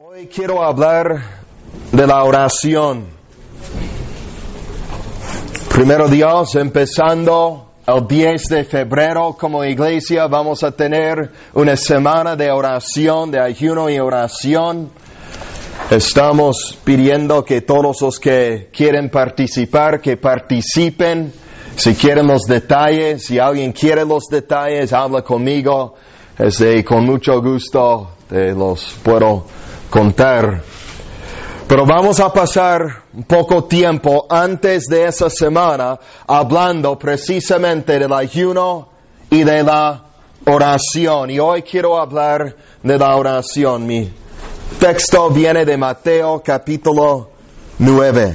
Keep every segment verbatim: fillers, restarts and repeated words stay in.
Hoy quiero hablar de la oración. Primero Dios, empezando el diez de febrero como iglesia, vamos a tener una semana de oración, de ayuno y oración. Estamos pidiendo que todos los que quieren participar, que participen. Si quieren los detalles, si alguien quiere los detalles, habla conmigo. Este, con mucho gusto te los puedo contar. Pero vamos a pasar un poco tiempo antes de esa semana hablando precisamente del ayuno y de la oración. Y hoy quiero hablar de la oración. Mi texto viene de Mateo capítulo nueve.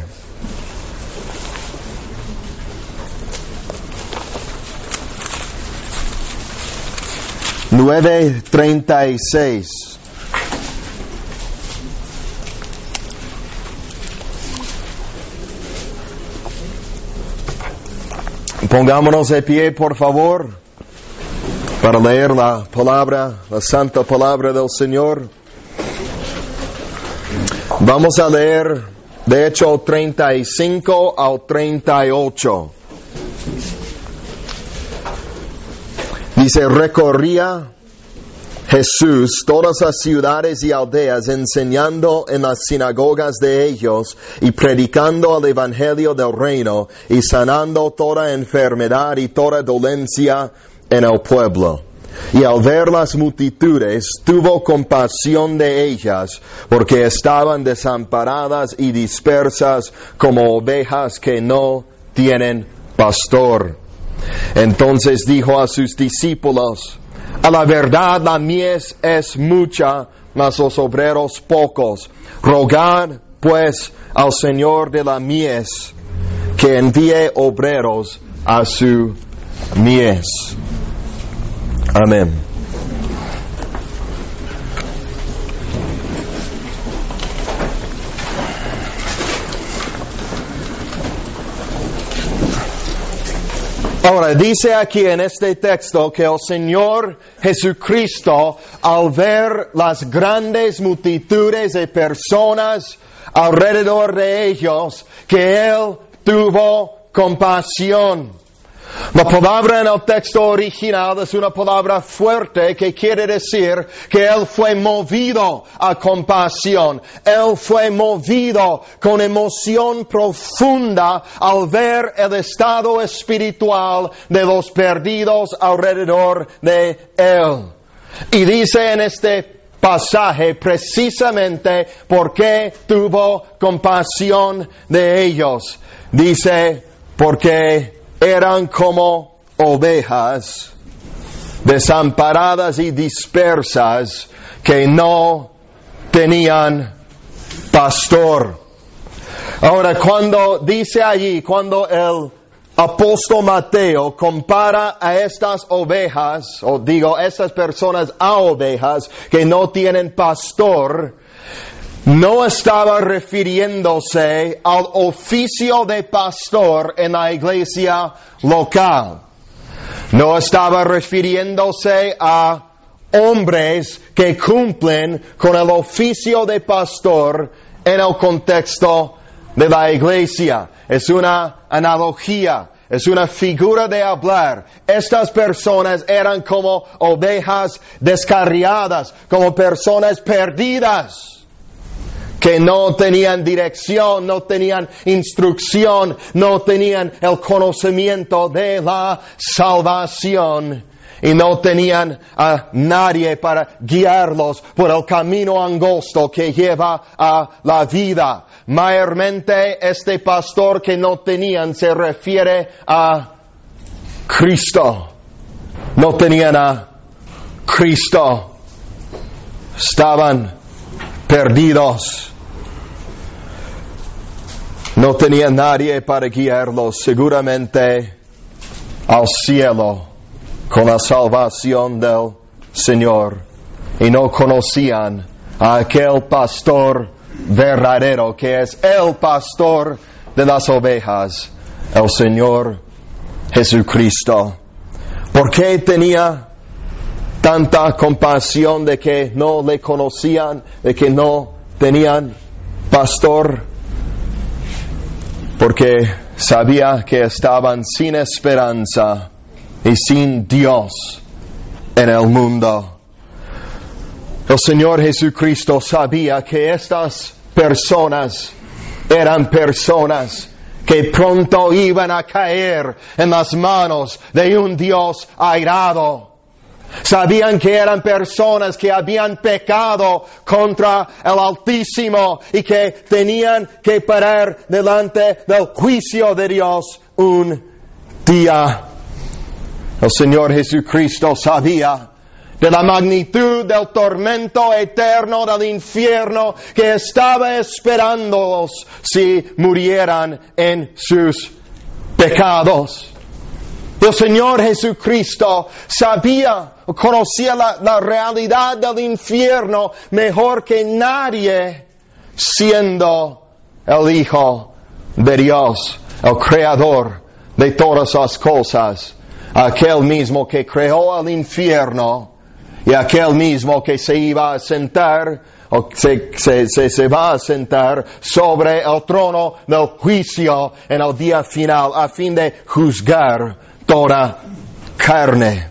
nueve treinta y seis. Pongámonos de pie, por favor, para leer la palabra, la santa palabra del Señor. Vamos a leer, de hecho, treinta y cinco al treinta y ocho. Dice, recorría Jesús todas las ciudades y aldeas, enseñando en las sinagogas de ellos y predicando el evangelio del reino y sanando toda enfermedad y toda dolencia en el pueblo. Y al ver las multitudes, tuvo compasión de ellas, porque estaban desamparadas y dispersas como ovejas que no tienen pastor. Entonces dijo a sus discípulos, a la verdad la mies es mucha, mas los obreros pocos. Rogad pues al Señor de la mies que envíe obreros a su mies. Amén. Ahora, dice aquí en este texto que el Señor Jesucristo, al ver las grandes multitudes de personas alrededor de ellos, que Él tuvo compasión. La palabra en el texto original es una palabra fuerte que quiere decir que Él fue movido a compasión. Él fue movido con emoción profunda al ver el estado espiritual de los perdidos alrededor de Él. Y dice en este pasaje precisamente por qué tuvo compasión de ellos. Dice, porque eran como ovejas desamparadas y dispersas que no tenían pastor. Ahora, cuando dice allí, cuando el apóstol Mateo compara a estas ovejas, o digo, estas personas a ovejas que no tienen pastor, no estaba refiriéndose al oficio de pastor en la iglesia local. No estaba refiriéndose a hombres que cumplen con el oficio de pastor en el contexto de la iglesia. Es una analogía, es una figura de hablar. Estas personas eran como ovejas descarriadas, como personas perdidas, que no tenían dirección, no tenían instrucción, no tenían el conocimiento de la salvación y no tenían a nadie para guiarlos por el camino angosto que lleva a la vida. Mayormente este pastor que no tenían se refiere a Cristo. No tenían a Cristo. Estaban perdidos. No tenía nadie para guiarlos, seguramente al cielo con la salvación del Señor. Y no conocían a aquel pastor verdadero que es el pastor de las ovejas, el Señor Jesucristo. ¿Por qué tenía tanta compasión de que no le conocían, de que no tenían pastor porque sabía que estaban sin esperanza y sin Dios en el mundo. El Señor Jesucristo sabía que estas personas eran personas que pronto iban a caer en las manos de un Dios airado. Sabían que eran personas que habían pecado contra el Altísimo y que tenían que parar delante del juicio de Dios un día. El Señor Jesucristo sabía de la magnitud del tormento eterno del infierno que estaba esperándolos si murieran en sus pecados. El Señor Jesucristo sabía, conocía la, la realidad del infierno mejor que nadie, siendo el Hijo de Dios, el Creador de todas las cosas, aquel mismo que creó el infierno y aquel mismo que se iba a sentar o se, se, se, se va a sentar sobre el trono del juicio en el día final a fin de juzgar toda carne.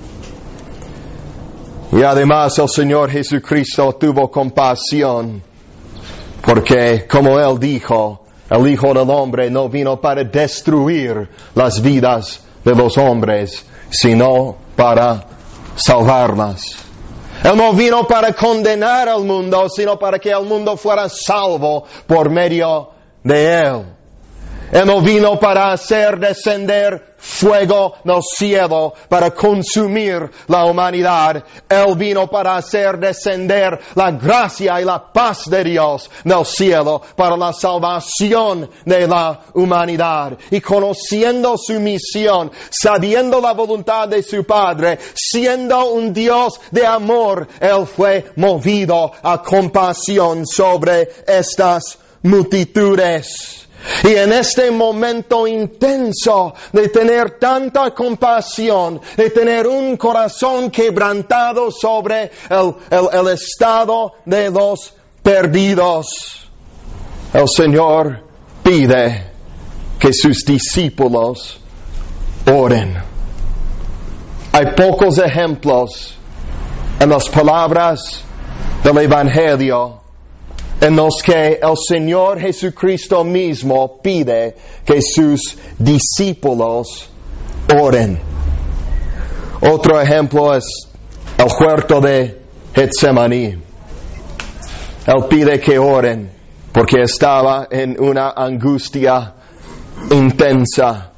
Y además el Señor Jesucristo tuvo compasión porque, como Él dijo, el Hijo del Hombre no vino para destruir las vidas de los hombres, sino para salvarlas. Él no vino para condenar al mundo, sino para que el mundo fuera salvo por medio de Él. Él no vino para hacer descender fuego del cielo para consumir la humanidad. Él vino para hacer descender la gracia y la paz de Dios del cielo para la salvación de la humanidad. Y conociendo su misión, sabiendo la voluntad de su Padre, siendo un Dios de amor, Él fue movido a compasión sobre estas multitudes. Y en este momento intenso de tener tanta compasión, de tener un corazón quebrantado sobre el, el, el estado de los perdidos, el Señor pide que sus discípulos oren. Hay pocos ejemplos en las palabras del Evangelio en los que el Señor Jesucristo mismo pide que sus discípulos oren. Otro ejemplo es el huerto de Getsemaní. Él pide que oren porque estaba en una angustia intensa.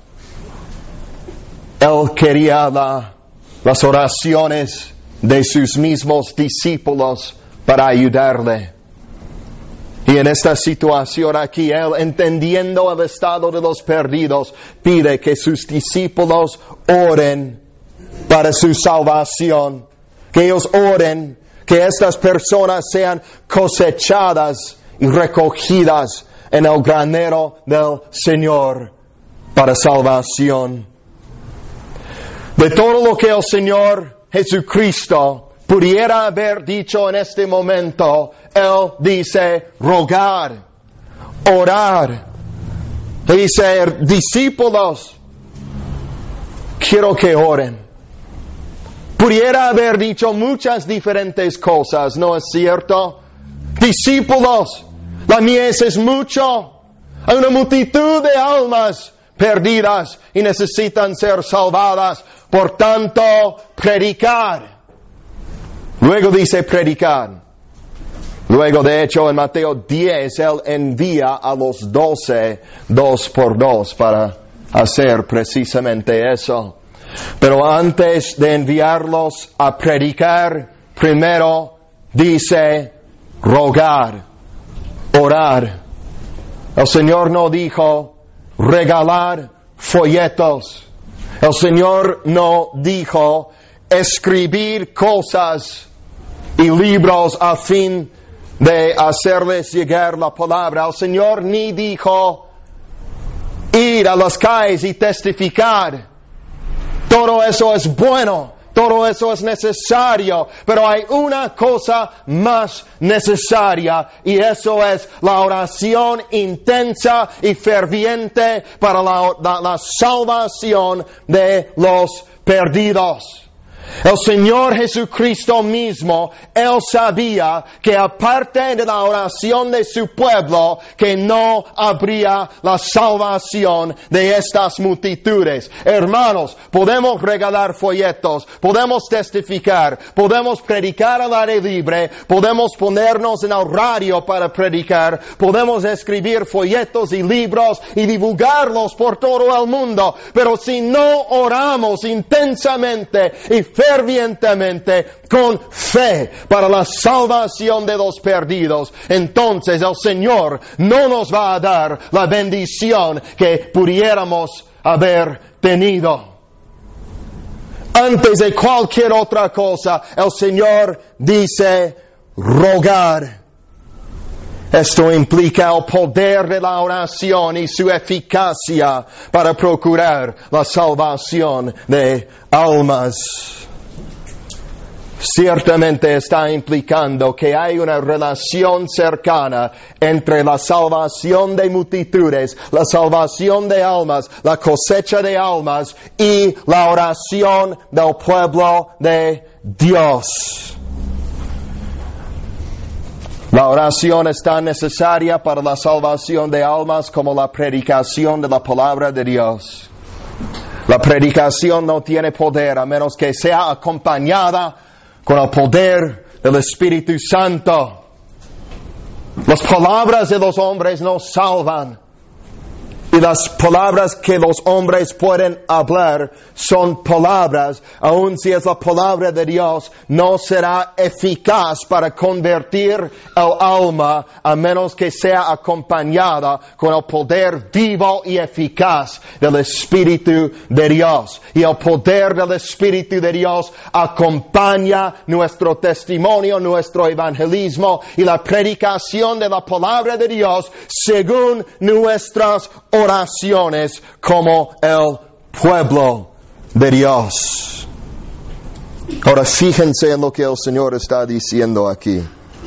Él quería la, las oraciones de sus mismos discípulos para ayudarle. Y en esta situación aquí, Él, entendiendo el estado de los perdidos, pide que sus discípulos oren para su salvación. Que ellos oren, que estas personas sean cosechadas y recogidas en el granero del Señor para salvación. De todo lo que el Señor Jesucristo pudiera haber dicho en este momento, Él dice rogar, orar. Dice, discípulos, quiero que oren. Pudiera haber dicho muchas diferentes cosas, ¿no es cierto? Discípulos, la mies es mucho. Hay una multitud de almas perdidas y necesitan ser salvadas. Por tanto, predicar. Luego dice predicar. Luego, de hecho, en Mateo diez, Él envía a los doce, dos por dos, para hacer precisamente eso. Pero antes de enviarlos a predicar, primero dice rogar, orar. El Señor no dijo regalar folletos. El Señor no dijo escribir cosas y libros a fin de hacerles llegar la palabra. El Señor ni dijo ir a las calles y testificar. Todo eso es bueno, todo eso es necesario, pero hay una cosa más necesaria y eso es la oración intensa y ferviente para la, la, la salvación de los perdidos. El Señor Jesucristo mismo, Él sabía que aparte de la oración de su pueblo, que no habría la salvación de estas multitudes. Hermanos, podemos regalar folletos, podemos testificar, podemos predicar al aire libre, podemos ponernos en el radio para predicar, podemos escribir folletos y libros y divulgarlos por todo el mundo. Pero si no oramos intensamente y fervientemente, con fe, para la salvación de los perdidos, entonces el Señor no nos va a dar la bendición que pudiéramos haber tenido. Antes de cualquier otra cosa, el Señor dice, rogar. Esto implica el poder de la oración y su eficacia para procurar la salvación de almas. Ciertamente está implicando que hay una relación cercana entre la salvación de multitudes, la salvación de almas, la cosecha de almas y la oración del pueblo de Dios. La oración es tan necesaria para la salvación de almas como la predicación de la palabra de Dios. La predicación no tiene poder a menos que sea acompañada con el poder del Espíritu Santo. Las palabras de los hombres no salvan. Y las palabras que los hombres pueden hablar son palabras, aun si es la palabra de Dios, no será eficaz para convertir el alma a menos que sea acompañada con el poder vivo y eficaz del Espíritu de Dios. Y el poder del Espíritu de Dios acompaña nuestro testimonio, nuestro evangelismo y la predicación de la palabra de Dios según nuestras oraciones como el pueblo de Dios. Ahora fíjense en lo que el Señor está diciendo aquí.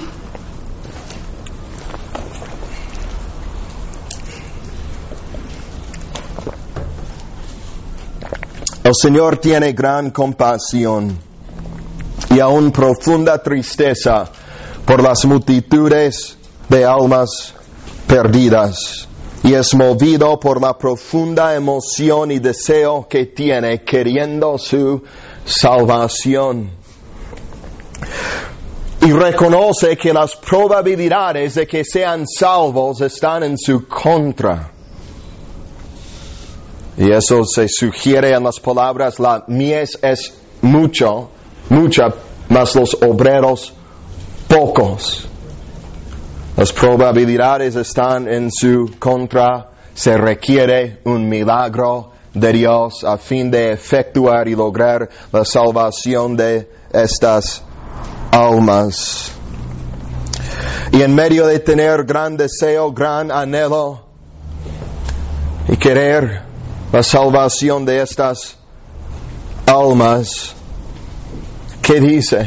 El Señor tiene gran compasión y aún profunda tristeza por las multitudes de almas perdidas. Y es movido por la profunda emoción y deseo que tiene queriendo su salvación. Y reconoce que las probabilidades de que sean salvos están en su contra. Y eso se sugiere en las palabras, la mies es mucho, mucha, mas los obreros pocos. Las probabilidades están en su contra. Se requiere un milagro de Dios a fin de efectuar y lograr la salvación de estas almas. Y en medio de tener gran deseo, gran anhelo y querer la salvación de estas almas, ¿qué dice?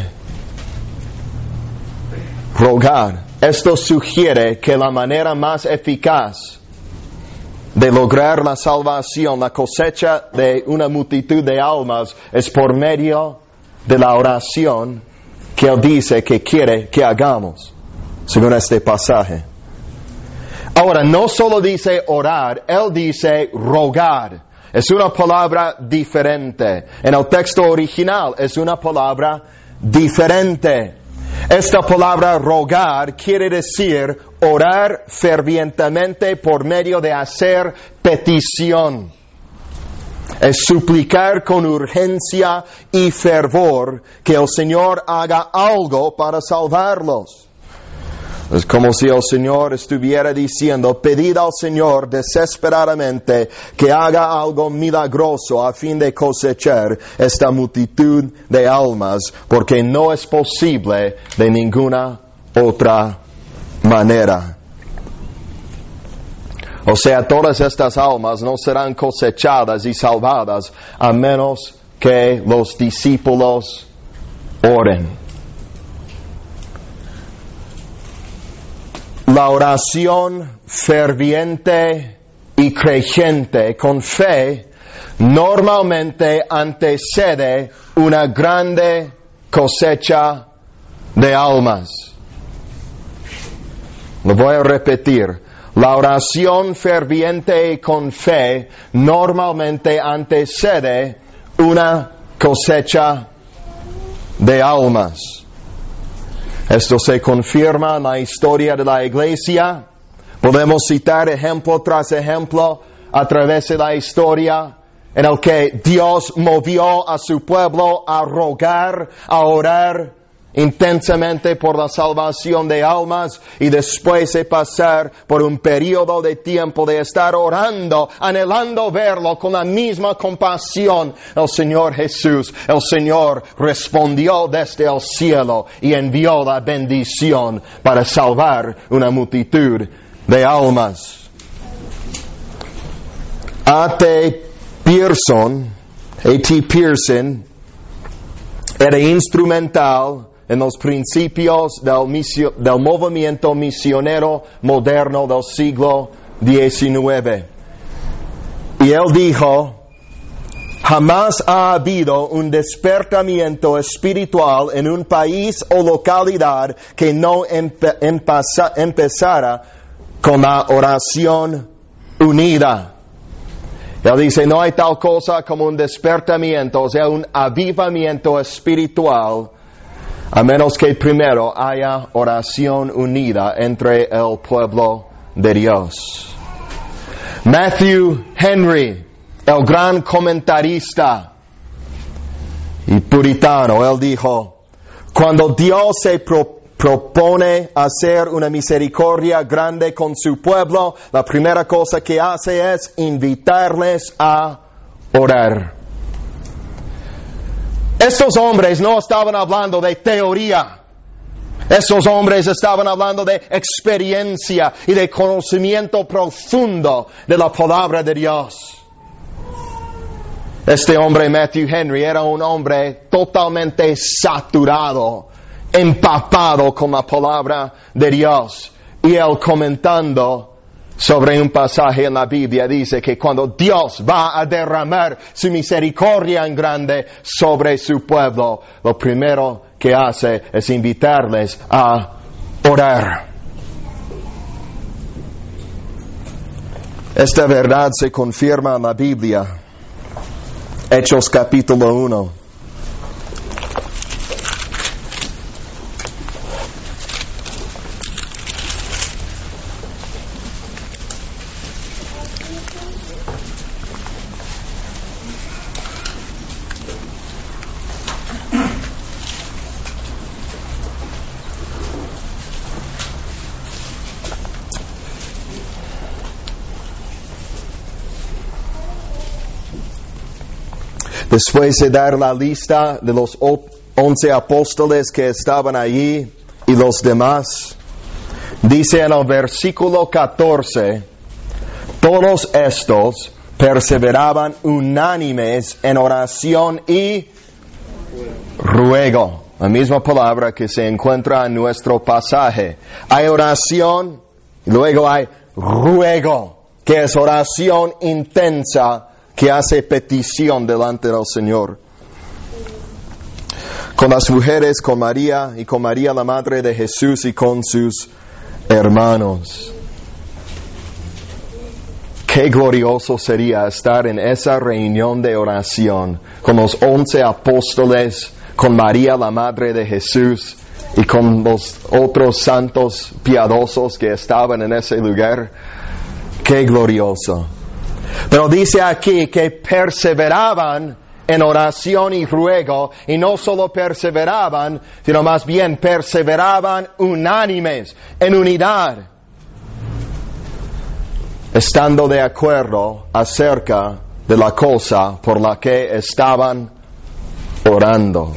Rogar. Esto sugiere que la manera más eficaz de lograr la salvación, la cosecha de una multitud de almas, es por medio de la oración que Él dice que quiere que hagamos, según este pasaje. Ahora, no solo dice orar, Él dice rogar. Es una palabra diferente. En el texto original es una palabra diferente. Esta palabra rogar quiere decir orar fervientemente por medio de hacer petición. Es suplicar con urgencia y fervor que el Señor haga algo para salvarlos. Es como si el Señor estuviera diciendo, pedid al Señor desesperadamente que haga algo milagroso a fin de cosechar esta multitud de almas, porque no es posible de ninguna otra manera. O sea, todas estas almas no serán cosechadas y salvadas a menos que los discípulos oren. La oración ferviente y creyente con fe normalmente antecede una grande cosecha de almas. Lo voy a repetir. La oración ferviente y con fe normalmente antecede una cosecha de almas. Esto se confirma en la historia de la iglesia. Podemos citar ejemplo tras ejemplo a través de la historia en el que Dios movió a su pueblo a rogar, a orar intensamente por la salvación de almas, y después de pasar por un periodo de tiempo de estar orando, anhelando verlo con la misma compasión, el Señor Jesús, el Señor respondió desde el cielo y envió la bendición para salvar una multitud de almas. A T Pearson, A T Pearson, era instrumental en los principios del, misio, del movimiento misionero moderno del siglo diecinueve. Y él dijo, jamás ha habido un despertamiento espiritual en un país o localidad que no empe, empasa, empezara con la oración unida. Él dice, no hay tal cosa como un despertamiento, o sea, un avivamiento espiritual, a menos que primero haya oración unida entre el pueblo de Dios. Matthew Henry, el gran comentarista y puritano, él dijo, cuando Dios se pro, propone hacer una misericordia grande con su pueblo, la primera cosa que hace es invitarles a orar. Estos hombres no estaban hablando de teoría. Estos hombres estaban hablando de experiencia y de conocimiento profundo de la palabra de Dios. Este hombre, Matthew Henry, era un hombre totalmente saturado, empapado con la palabra de Dios. Y él, comentando sobre un pasaje en la Biblia, dice que cuando Dios va a derramar su misericordia en grande sobre su pueblo, lo primero que hace es invitarles a orar. Esta verdad se confirma en la Biblia. Hechos capítulo uno. Después de dar la lista de los once apóstoles que estaban allí y los demás, dice en el versículo catorce, todos estos perseveraban unánimes en oración y ruego. La misma palabra que se encuentra en nuestro pasaje. Hay oración y luego hay ruego, que es oración intensa que hace petición delante del Señor. Con las mujeres, con María y con María la Madre de Jesús y con sus hermanos. Qué glorioso sería estar en esa reunión de oración con los once apóstoles, con María la Madre de Jesús y con los otros santos piadosos que estaban en ese lugar. Qué glorioso. Pero dice aquí que perseveraban en oración y ruego, y no solo perseveraban, sino más bien perseveraban unánimes, en unidad, estando de acuerdo acerca de la cosa por la que estaban orando.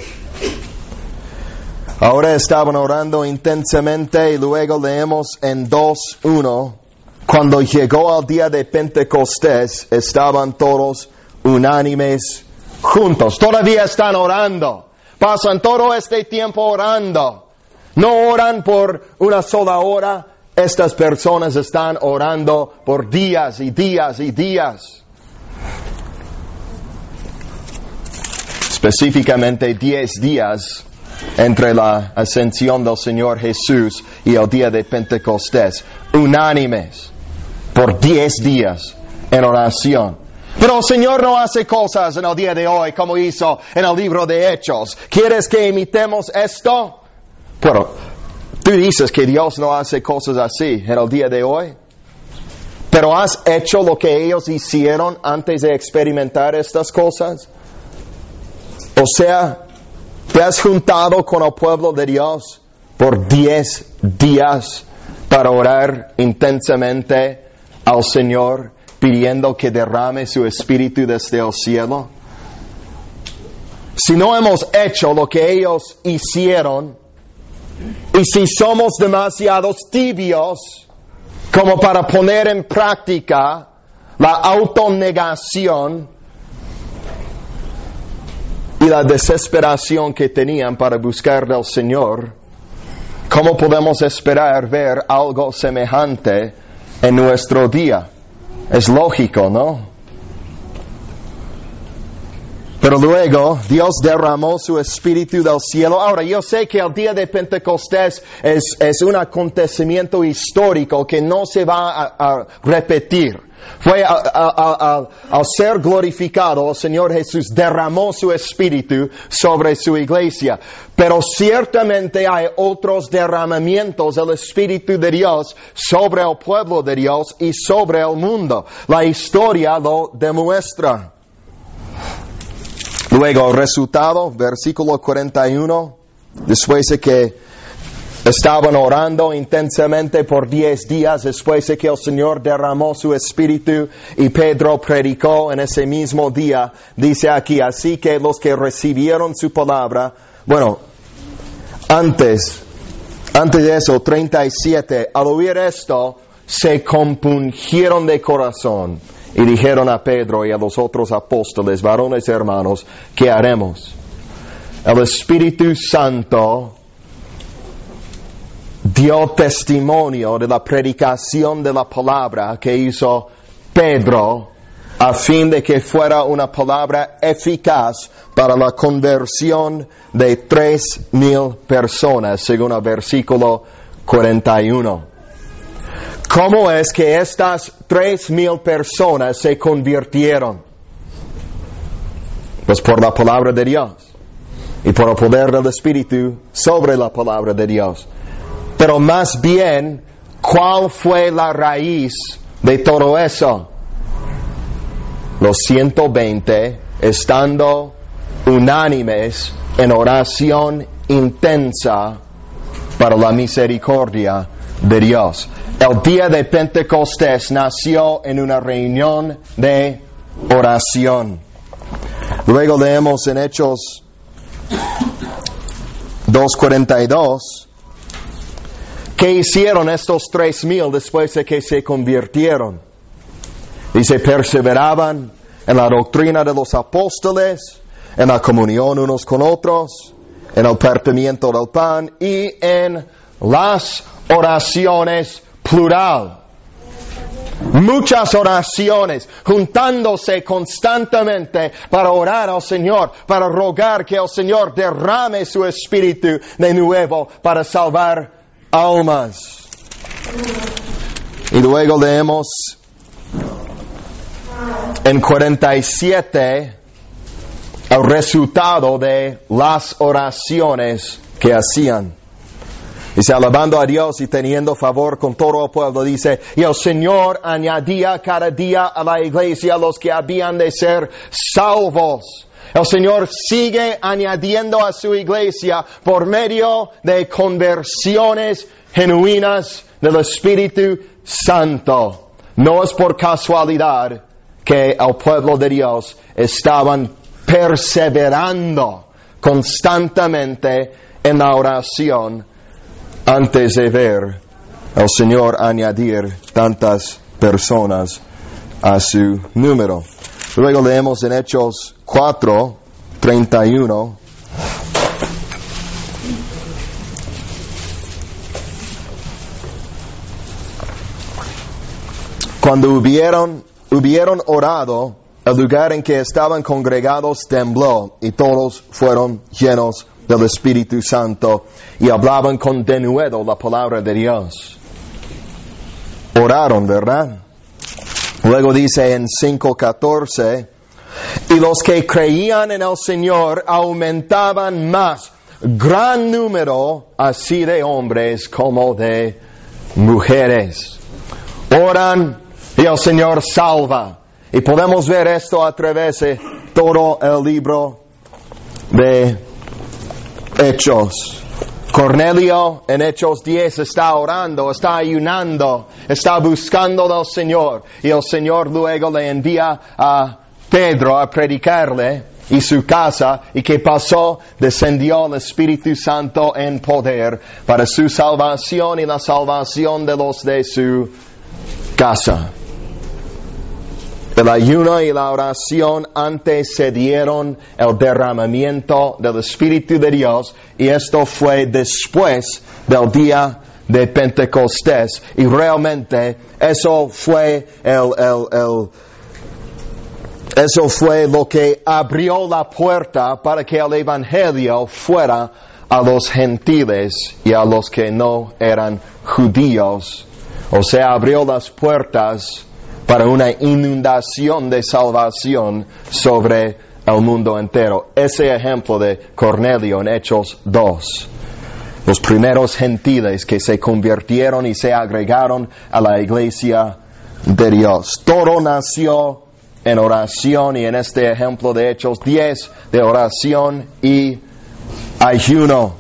Ahora estaban orando intensamente y luego leemos en dos uno, cuando llegó el día de Pentecostés, estaban todos unánimes juntos. Todavía están orando. Pasan todo este tiempo orando. No oran por una sola hora. Estas personas están orando por días y días y días. Específicamente diez días entre la ascensión del Señor Jesús y el día de Pentecostés. Unánimes por diez días en oración. Pero el Señor no hace cosas en el día de hoy como hizo en el libro de Hechos. ¿Quieres que imitemos esto? Bueno, tú dices que Dios no hace cosas así en el día de hoy. Pero ¿has hecho lo que ellos hicieron antes de experimentar estas cosas? O sea, ¿te has juntado con el pueblo de Dios por diez días para orar intensamente al Señor, pidiendo que derrame su Espíritu desde el cielo? Si no hemos hecho lo que ellos hicieron, y si somos demasiados tibios como para poner en práctica la autonegación y la desesperación que tenían para buscar del Señor, ¿cómo podemos esperar ver algo semejante en nuestro día? Es lógico, ¿no? Pero luego Dios derramó su Espíritu del cielo. Ahora, yo sé que el día de Pentecostés es, es un acontecimiento histórico que no se va a, a repetir. Fue a, a, a, a, al ser glorificado, el Señor Jesús derramó su Espíritu sobre su iglesia. Pero ciertamente hay otros derramamientos del Espíritu de Dios sobre el pueblo de Dios y sobre el mundo. La historia lo demuestra. Luego, el resultado, versículo cuarenta y uno, después de que estaban orando intensamente por diez días, después de que el Señor derramó su Espíritu y Pedro predicó en ese mismo día, dice aquí, así que los que recibieron su palabra, bueno, antes, antes de eso, treinta y siete, al oír esto, se compungieron de corazón. Y dijeron a Pedro y a los otros apóstoles, varones y hermanos, ¿qué haremos? El Espíritu Santo dio testimonio de la predicación de la palabra que hizo Pedro, a fin de que fuera una palabra eficaz para la conversión de tres mil personas, según el versículo cuarenta y uno. ¿Cómo es que estas tres mil personas se convirtieron? Pues por la palabra de Dios y por el poder del Espíritu sobre la palabra de Dios. Pero más bien, ¿cuál fue la raíz de todo eso? Los ciento veinte estando unánimes en oración intensa para la misericordia de Dios. El día de Pentecostés nació en una reunión de oración. Luego leemos en Hechos dos cuarenta y dos. ¿Qué hicieron estos tres mil después de que se convirtieron? Dice, perseveraban en la doctrina de los apóstoles, en la comunión unos con otros, en el partimiento del pan y en las oraciones plural. Muchas oraciones, juntándose constantemente para orar al Señor, para rogar que el Señor derrame su Espíritu de nuevo para salvar almas. Y luego leemos en cuarenta y siete el resultado de las oraciones que hacían. Dice, alabando a Dios y teniendo favor con todo el pueblo, dice, y el Señor añadía cada día a la iglesia los que habían de ser salvos. El Señor sigue añadiendo a su iglesia por medio de conversiones genuinas del Espíritu Santo. No es por casualidad que el pueblo de Dios estaban perseverando constantemente en la oración antes de ver al Señor añadir tantas personas a su número. Luego leemos en Hechos cuatro, treinta y uno. Cuando hubieron, hubieron orado, el lugar en que estaban congregados tembló, y todos fueron llenos del Espíritu Santo, y hablaban con denuedo la palabra de Dios. Oraron, ¿verdad? Luego dice en cinco catorce, y los que creían en el Señor aumentaban más, gran número así de hombres como de mujeres. Oran y el Señor salva. Y podemos ver esto a través de todo el libro de Hechos. Cornelio en Hechos diez está orando, está ayunando, está buscando del Señor. Y el Señor luego le envía a Pedro a predicarle y su casa. ¿Y qué pasó? Descendió el Espíritu Santo en poder para su salvación y la salvación de los de su casa. El ayuno y la oración antecedieron el derramamiento del Espíritu de Dios, y esto fue después del día de Pentecostés, y realmente eso fue el, el, el, eso fue lo que abrió la puerta para que el Evangelio fuera a los gentiles y a los que no eran judíos. O sea, abrió las puertas para una inundación de salvación sobre el mundo entero. Ese ejemplo de Cornelio en Hechos dos. Los primeros gentiles que se convirtieron y se agregaron a la iglesia de Dios. Todo nació en oración, y en este ejemplo de Hechos diez, de oración y ayuno.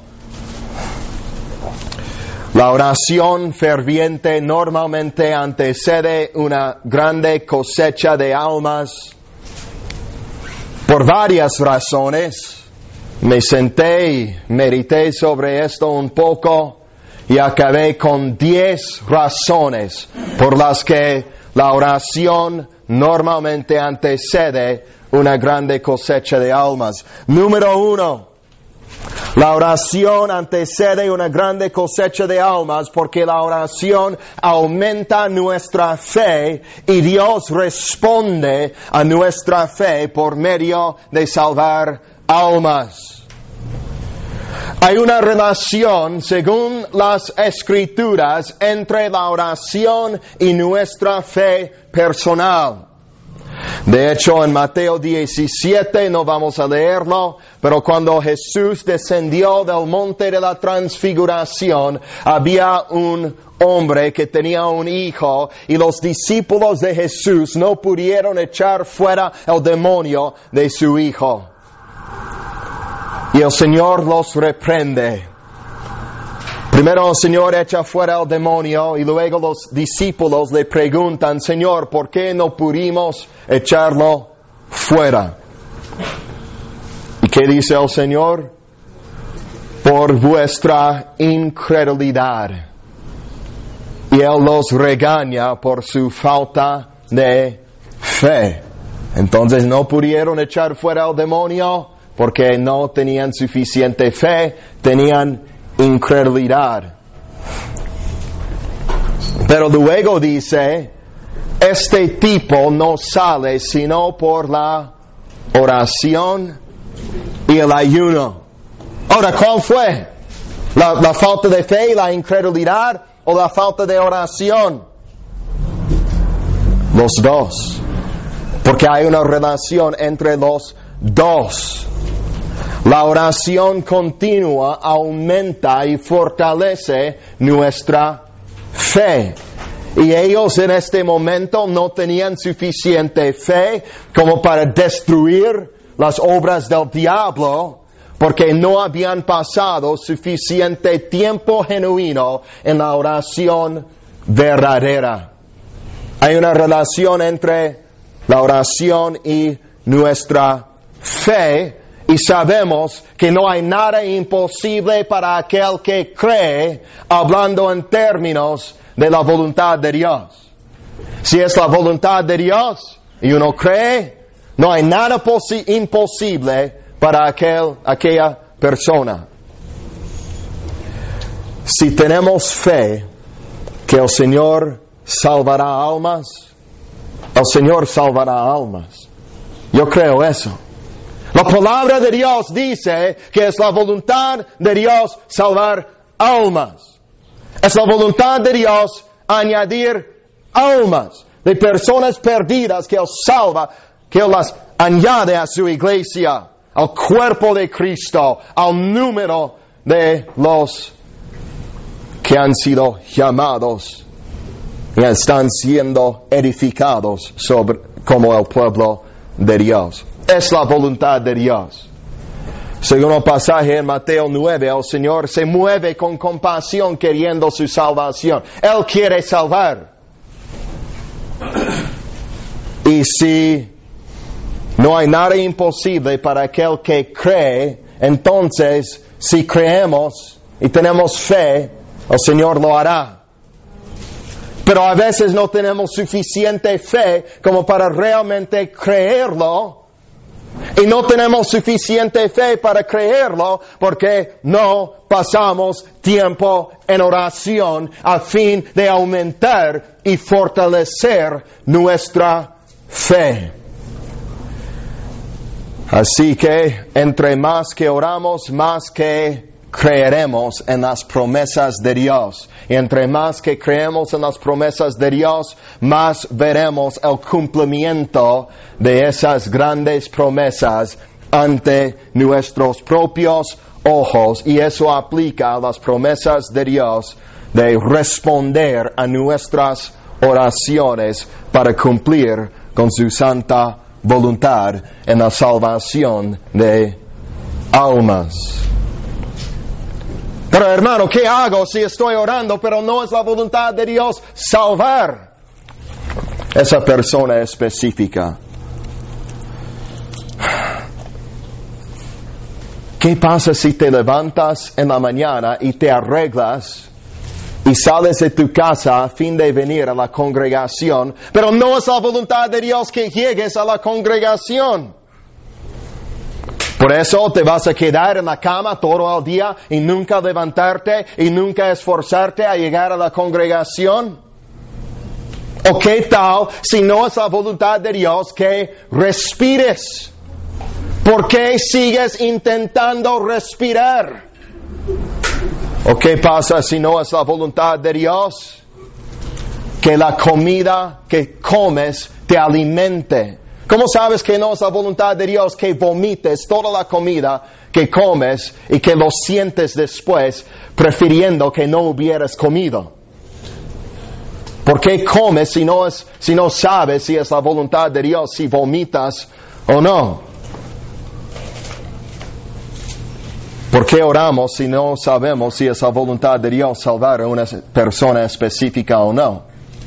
La oración ferviente normalmente antecede una grande cosecha de almas por varias razones. Me senté y medité sobre esto un poco y acabé con diez razones por las que la oración normalmente antecede una grande cosecha de almas. Número uno. La oración antecede una grande cosecha de almas porque la oración aumenta nuestra fe y Dios responde a nuestra fe por medio de salvar almas. Hay una relación, según las Escrituras, entre la oración y nuestra fe personal. De hecho, en Mateo diecisiete, no vamos a leerlo, pero cuando Jesús descendió del monte de la transfiguración, había un hombre que tenía un hijo, y los discípulos de Jesús no pudieron echar fuera el demonio de su hijo. Y el Señor los reprende. Primero el Señor echa fuera el demonio, y luego los discípulos le preguntan: Señor, ¿por qué no pudimos echarlo fuera? ¿Y qué dice el Señor? Por vuestra incredulidad. Y Él los regaña por su falta de fe. Entonces no pudieron echar fuera el demonio porque no tenían suficiente fe, tenían incredulidad. Pero luego dice, este tipo no sale sino por la oración y el ayuno. Ahora, ¿cuál fue? ¿La, la falta de fe y la incredulidad o la falta de oración? Los dos. Porque hay una relación entre los dos. La oración continua aumenta y fortalece nuestra fe. Y ellos en este momento no tenían suficiente fe como para destruir las obras del diablo, porque no habían pasado suficiente tiempo genuino en la oración verdadera. Hay una relación entre la oración y nuestra fe. Y sabemos que no hay nada imposible para aquel que cree, hablando en términos de la voluntad de Dios. Si es la voluntad de Dios y uno cree, No hay nada posi- imposible para aquel, aquella persona. Si tenemos fe que el Señor salvará almas, el Señor salvará almas. Yo creo eso. La palabra de Dios dice que es la voluntad de Dios salvar almas. Es la voluntad de Dios añadir almas de personas perdidas que Él salva, que Él las añade a su iglesia, al cuerpo de Cristo, al número de los que han sido llamados y están siendo edificados sobre, como el pueblo de Dios. Es la voluntad de Dios. Según el pasaje en Mateo nueve, el Señor se mueve con compasión queriendo su salvación. Él quiere salvar. Y si no hay nada imposible para aquel que cree, entonces si creemos y tenemos fe, el Señor lo hará. Pero a veces no tenemos suficiente fe como para realmente creerlo. Y no tenemos suficiente fe para creerlo porque no pasamos tiempo en oración a fin de aumentar y fortalecer nuestra fe. Así que entre más que oramos, más que creeremos en las promesas de Dios. Y entre más que creemos en las promesas de Dios, más veremos el cumplimiento de esas grandes promesas ante nuestros propios ojos. Y eso aplica a las promesas de Dios de responder a nuestras oraciones para cumplir con su santa voluntad en la salvación de almas. Pero hermano, ¿qué hago si estoy orando pero no es la voluntad de Dios salvar esa persona específica? ¿Qué pasa si te levantas en la mañana y te arreglas y sales de tu casa a fin de venir a la congregación, pero no es la voluntad de Dios que llegues a la congregación? Por eso te vas a quedar en la cama todo el día y nunca levantarte y nunca esforzarte a llegar a la congregación. ¿O qué tal si no es la voluntad de Dios que respires? ¿Por qué sigues intentando respirar? ¿O qué pasa si no es la voluntad de Dios que la comida que comes te alimente? ¿Cómo sabes que no es la voluntad de Dios que vomites toda la comida que comes y que lo sientes después, prefiriendo que no hubieras comido? ¿Por qué comes si no es, si no sabes si es la voluntad de Dios, si vomitas o no? ¿Por qué oramos si no sabemos si es la voluntad de Dios salvar a una persona específica o no?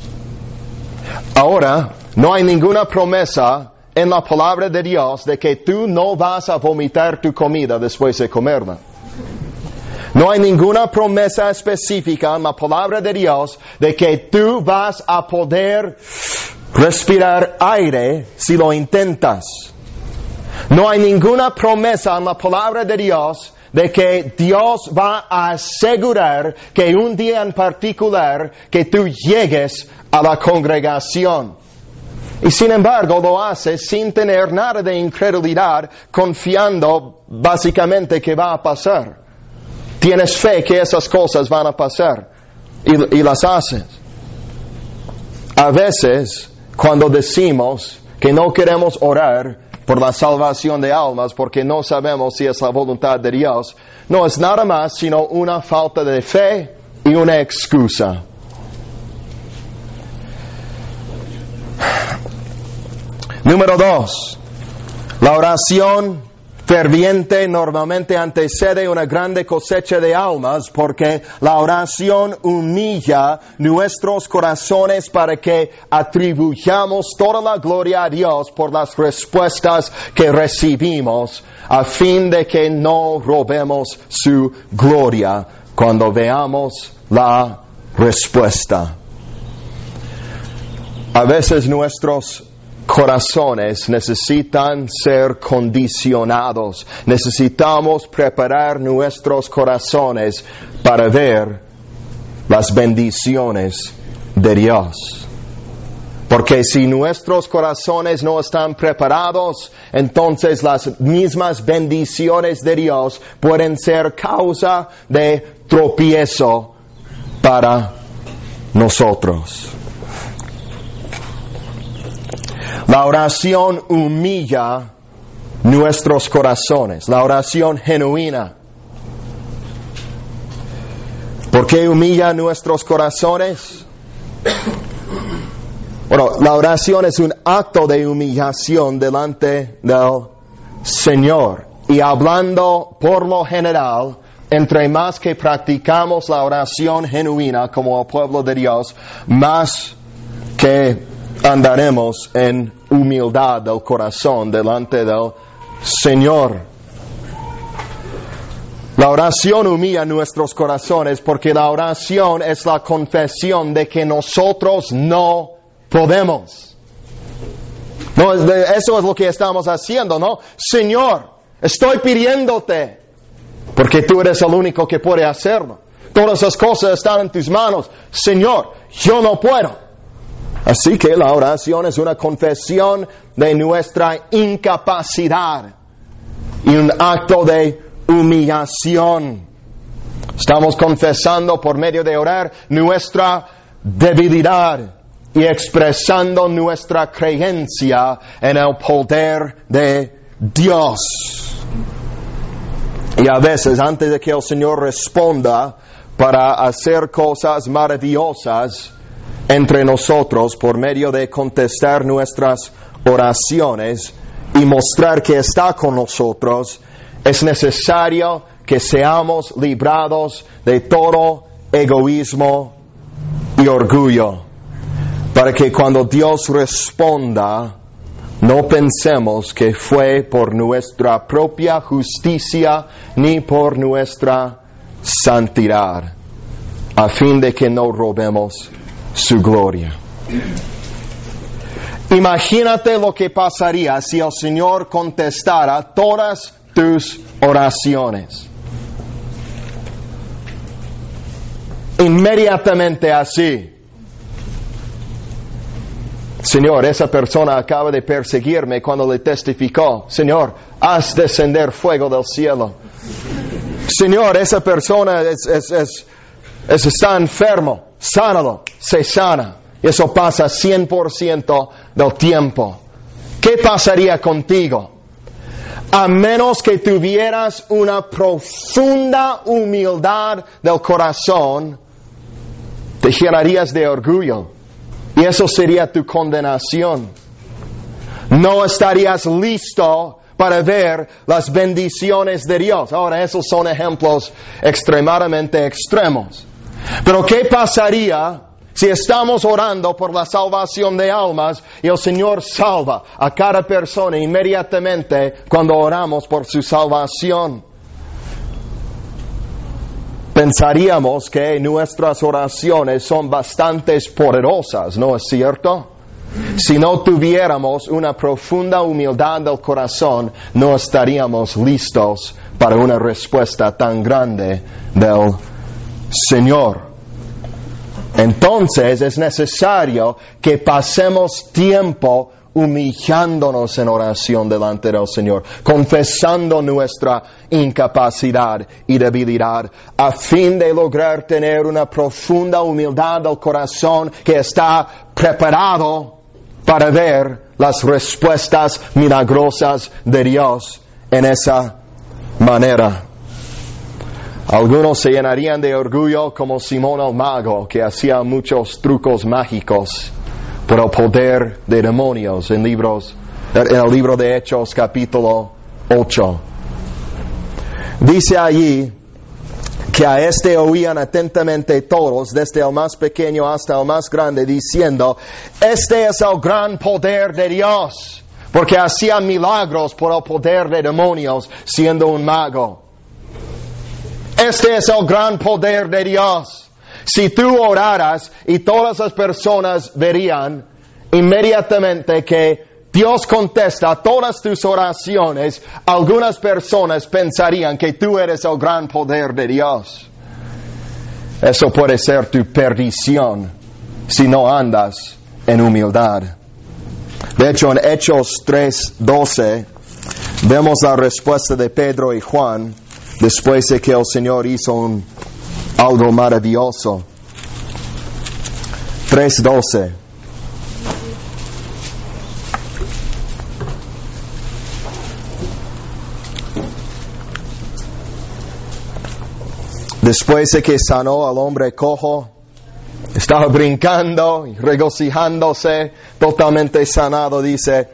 Ahora, no hay ninguna promesa en la palabra de Dios de que tú no vas a vomitar tu comida después de comerla. No hay ninguna promesa específica en la palabra de Dios de que tú vas a poder respirar aire si lo intentas. No hay ninguna promesa en la palabra de Dios de que Dios va a asegurar que un día en particular que tú llegues a la congregación. Y sin embargo lo haces sin tener nada de incredulidad, confiando básicamente que va a pasar. Tienes fe que esas cosas van a pasar y, y las haces. A veces, cuando decimos que no queremos orar por la salvación de almas porque no sabemos si es la voluntad de Dios, no es nada más sino una falta de fe y una excusa. Número dos, la oración ferviente normalmente antecede una grande cosecha de almas porque la oración humilla nuestros corazones para que atribuyamos toda la gloria a Dios por las respuestas que recibimos, a fin de que no robemos su gloria cuando veamos la respuesta. A veces nuestros corazones necesitan ser condicionados. Necesitamos preparar nuestros corazones para ver las bendiciones de Dios. Porque si nuestros corazones no están preparados, entonces las mismas bendiciones de Dios pueden ser causa de tropiezo para nosotros. La oración humilla nuestros corazones, la oración genuina. ¿Por qué humilla nuestros corazones? Bueno, la oración es un acto de humillación delante del Señor. Y hablando por lo general, entre más que practicamos la oración genuina como el pueblo de Dios, más que andaremos en humildad del corazón delante del Señor. La oración humilla nuestros corazones porque la oración es la confesión de que nosotros no podemos. No, eso es lo que estamos haciendo, ¿no? Señor, estoy pidiéndote, porque tú eres el único que puede hacerlo. Todas esas cosas están en tus manos. Señor, yo no puedo. Así que la oración es una confesión de nuestra incapacidad y un acto de humillación. Estamos confesando por medio de orar nuestra debilidad y expresando nuestra creencia en el poder de Dios. Y a veces, antes de que el Señor responda para hacer cosas maravillosas entre nosotros por medio de contestar nuestras oraciones y mostrar que está con nosotros, es necesario que seamos librados de todo egoísmo y orgullo, para que cuando Dios responda, no pensemos que fue por nuestra propia justicia ni por nuestra santidad, a fin de que no robemos su gloria. Imagínate lo que pasaría si el Señor contestara todas tus oraciones. Inmediatamente así. Señor, esa persona acaba de perseguirme cuando le testificó. Señor, haz descender fuego del cielo. Señor, esa persona es, es, es, es, está enfermo. Sánalo, se sana. Y eso pasa cien por ciento del tiempo. ¿Qué pasaría contigo? A menos que tuvieras una profunda humildad del corazón, te llenarías de orgullo. Y eso sería tu condenación. No estarías listo para ver las bendiciones de Dios. Ahora, esos son ejemplos extremadamente extremos. Pero ¿qué pasaría si estamos orando por la salvación de almas y el Señor salva a cada persona inmediatamente cuando oramos por su salvación? Pensaríamos que nuestras oraciones son bastante poderosas, ¿no es cierto? Si no tuviéramos una profunda humildad del corazón, no estaríamos listos para una respuesta tan grande del Señor. Entonces es necesario que pasemos tiempo humillándonos en oración delante del Señor, confesando nuestra incapacidad y debilidad, a fin de lograr tener una profunda humildad del corazón que está preparado para ver las respuestas milagrosas de Dios en esa manera. Algunos se llenarían de orgullo como Simón el mago, que hacía muchos trucos mágicos por el poder de demonios en, libros, en el libro de Hechos capítulo ocho. Dice allí que a este oían atentamente todos, desde el más pequeño hasta el más grande, diciendo: este es el gran poder de Dios, porque hacía milagros por el poder de demonios siendo un mago. Este es el gran poder de Dios. Si tú oraras y todas las personas verían inmediatamente que Dios contesta todas tus oraciones, algunas personas pensarían que tú eres el gran poder de Dios. Eso puede ser tu perdición si no andas en humildad. De hecho, en Hechos tres doce, vemos la respuesta de Pedro y Juan después de que el Señor hizo un, algo maravilloso. tres doce. Después de que sanó al hombre cojo, estaba brincando y regocijándose, totalmente sanado, dice: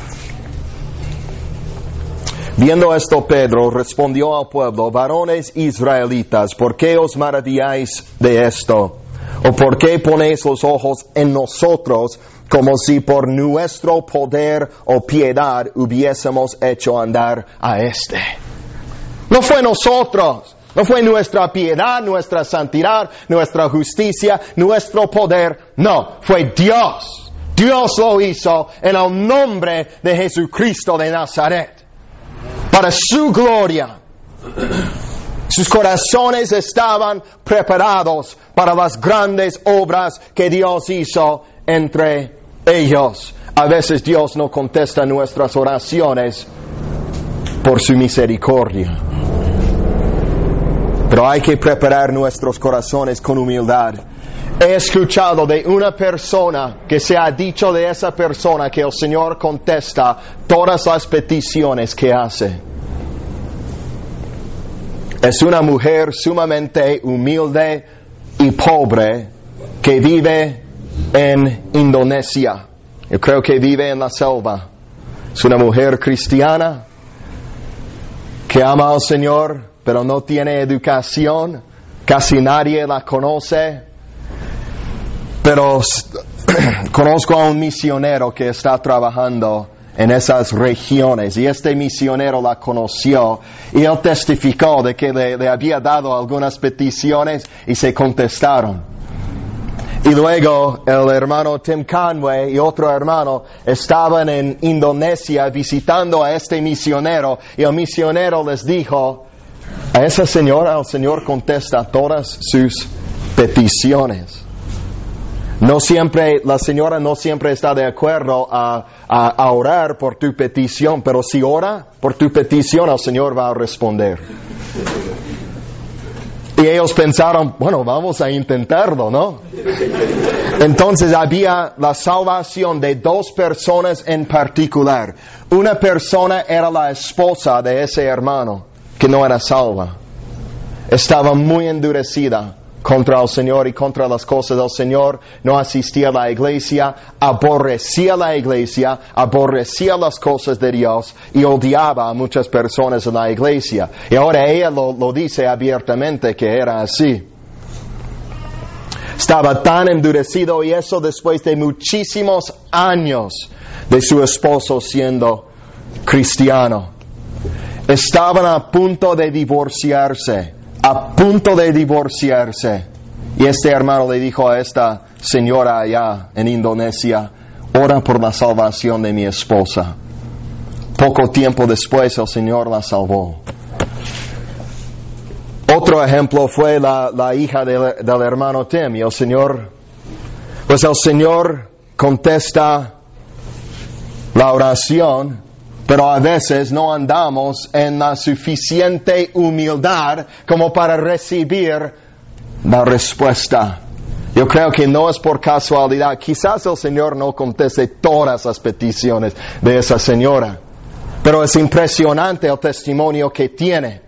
viendo esto, Pedro respondió al pueblo: varones israelitas, ¿por qué os maravilláis de esto? ¿O por qué ponéis los ojos en nosotros como si por nuestro poder o piedad hubiésemos hecho andar a este? No fue nosotros. No fue nuestra piedad, nuestra santidad, nuestra justicia, nuestro poder. No, fue Dios. Dios lo hizo en el nombre de Jesucristo de Nazaret. Para su gloria. Sus corazones estaban preparados para las grandes obras que Dios hizo entre ellos. A veces Dios no contesta nuestras oraciones por su misericordia. Pero hay que preparar nuestros corazones con humildad. He escuchado de una persona que se ha dicho de esa persona que el Señor contesta todas las peticiones que hace. Es una mujer sumamente humilde y pobre que vive en Indonesia. Yo creo que vive en la selva. Es una mujer cristiana que ama al Señor, pero no tiene educación, casi nadie la conoce. Pero conozco a un misionero que está trabajando en esas regiones, y este misionero la conoció, y él testificó de que le, le había dado algunas peticiones y se contestaron. Y luego el hermano Tim Conway y otro hermano estaban en Indonesia visitando a este misionero, y el misionero les dijo: a esa señora el Señor contesta todas sus peticiones. No siempre, la señora no siempre está de acuerdo a, a, a orar por tu petición, pero si ora por tu petición, el Señor va a responder. Y ellos pensaron: bueno, vamos a intentarlo, ¿no? Entonces había la salvación de dos personas en particular. Una persona era la esposa de ese hermano que no era salva. Estaba muy endurecida contra el Señor y contra las cosas del Señor. No asistía a la iglesia, aborrecía la iglesia, aborrecía las cosas de Dios y odiaba a muchas personas en la iglesia. Y ahora ella lo, lo dice abiertamente que era así. Estaba tan endurecido, y eso después de muchísimos años de su esposo siendo cristiano. Estaban a punto de divorciarse, a punto de divorciarse. Y este hermano le dijo a esta señora allá en Indonesia: ora por la salvación de mi esposa. Poco tiempo después el Señor la salvó. Otro ejemplo fue la, la hija del, del hermano Tim, y el Señor, pues el Señor contesta la oración, pero a veces no andamos en la suficiente humildad como para recibir la respuesta. Yo creo que no es por casualidad. Quizás el Señor no conteste todas las peticiones de esa señora, pero es impresionante el testimonio que tiene.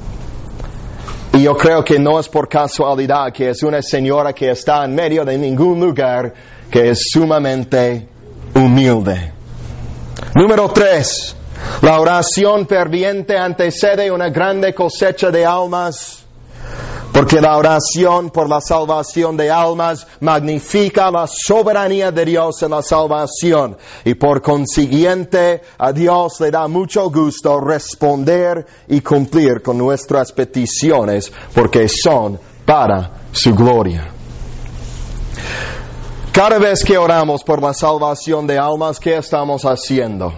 Y yo creo que no es por casualidad que es una señora que está en medio de ningún lugar, que es sumamente humilde. Número tres, la oración ferviente antecede una grande cosecha de almas, porque la oración por la salvación de almas magnifica la soberanía de Dios en la salvación, y por consiguiente a Dios le da mucho gusto responder y cumplir con nuestras peticiones, porque son para su gloria. Cada vez que oramos por la salvación de almas, ¿qué estamos haciendo?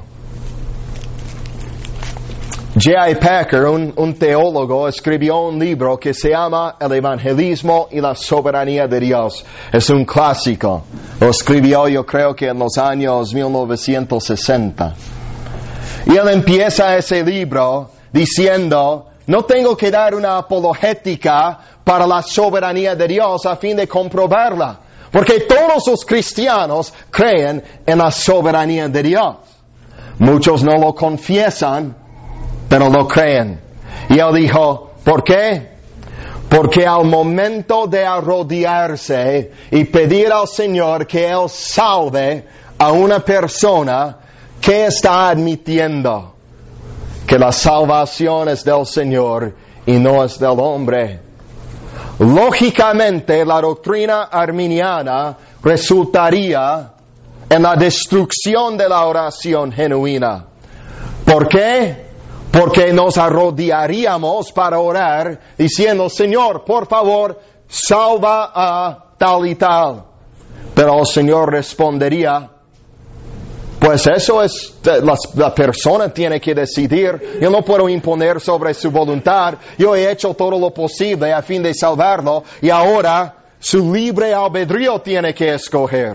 J I Packer, un, un teólogo, escribió un libro que se llama El Evangelismo y la Soberanía de Dios. Es un clásico. Lo escribió yo creo que en los años mil novecientos sesenta. Y él empieza ese libro diciendo, no tengo que dar una apologética para la soberanía de Dios a fin de comprobarla. Porque todos los cristianos creen en la soberanía de Dios. Muchos no lo confiesan, pero lo creen. Y él dijo, ¿por qué? Porque al momento de arrodillarse y pedir al Señor que Él salve a una persona, ¿qué está admitiendo? Que la salvación es del Señor y no es del hombre. Lógicamente, la doctrina arminiana resultaría en la destrucción de la oración genuina. ¿Por qué? Porque nos arrodillaríamos para orar diciendo, Señor, por favor, salva a tal y tal. Pero el Señor respondería, pues eso es, la, la persona tiene que decidir. Yo no puedo imponer sobre su voluntad. Yo he hecho todo lo posible a fin de salvarlo y ahora su libre albedrío tiene que escoger.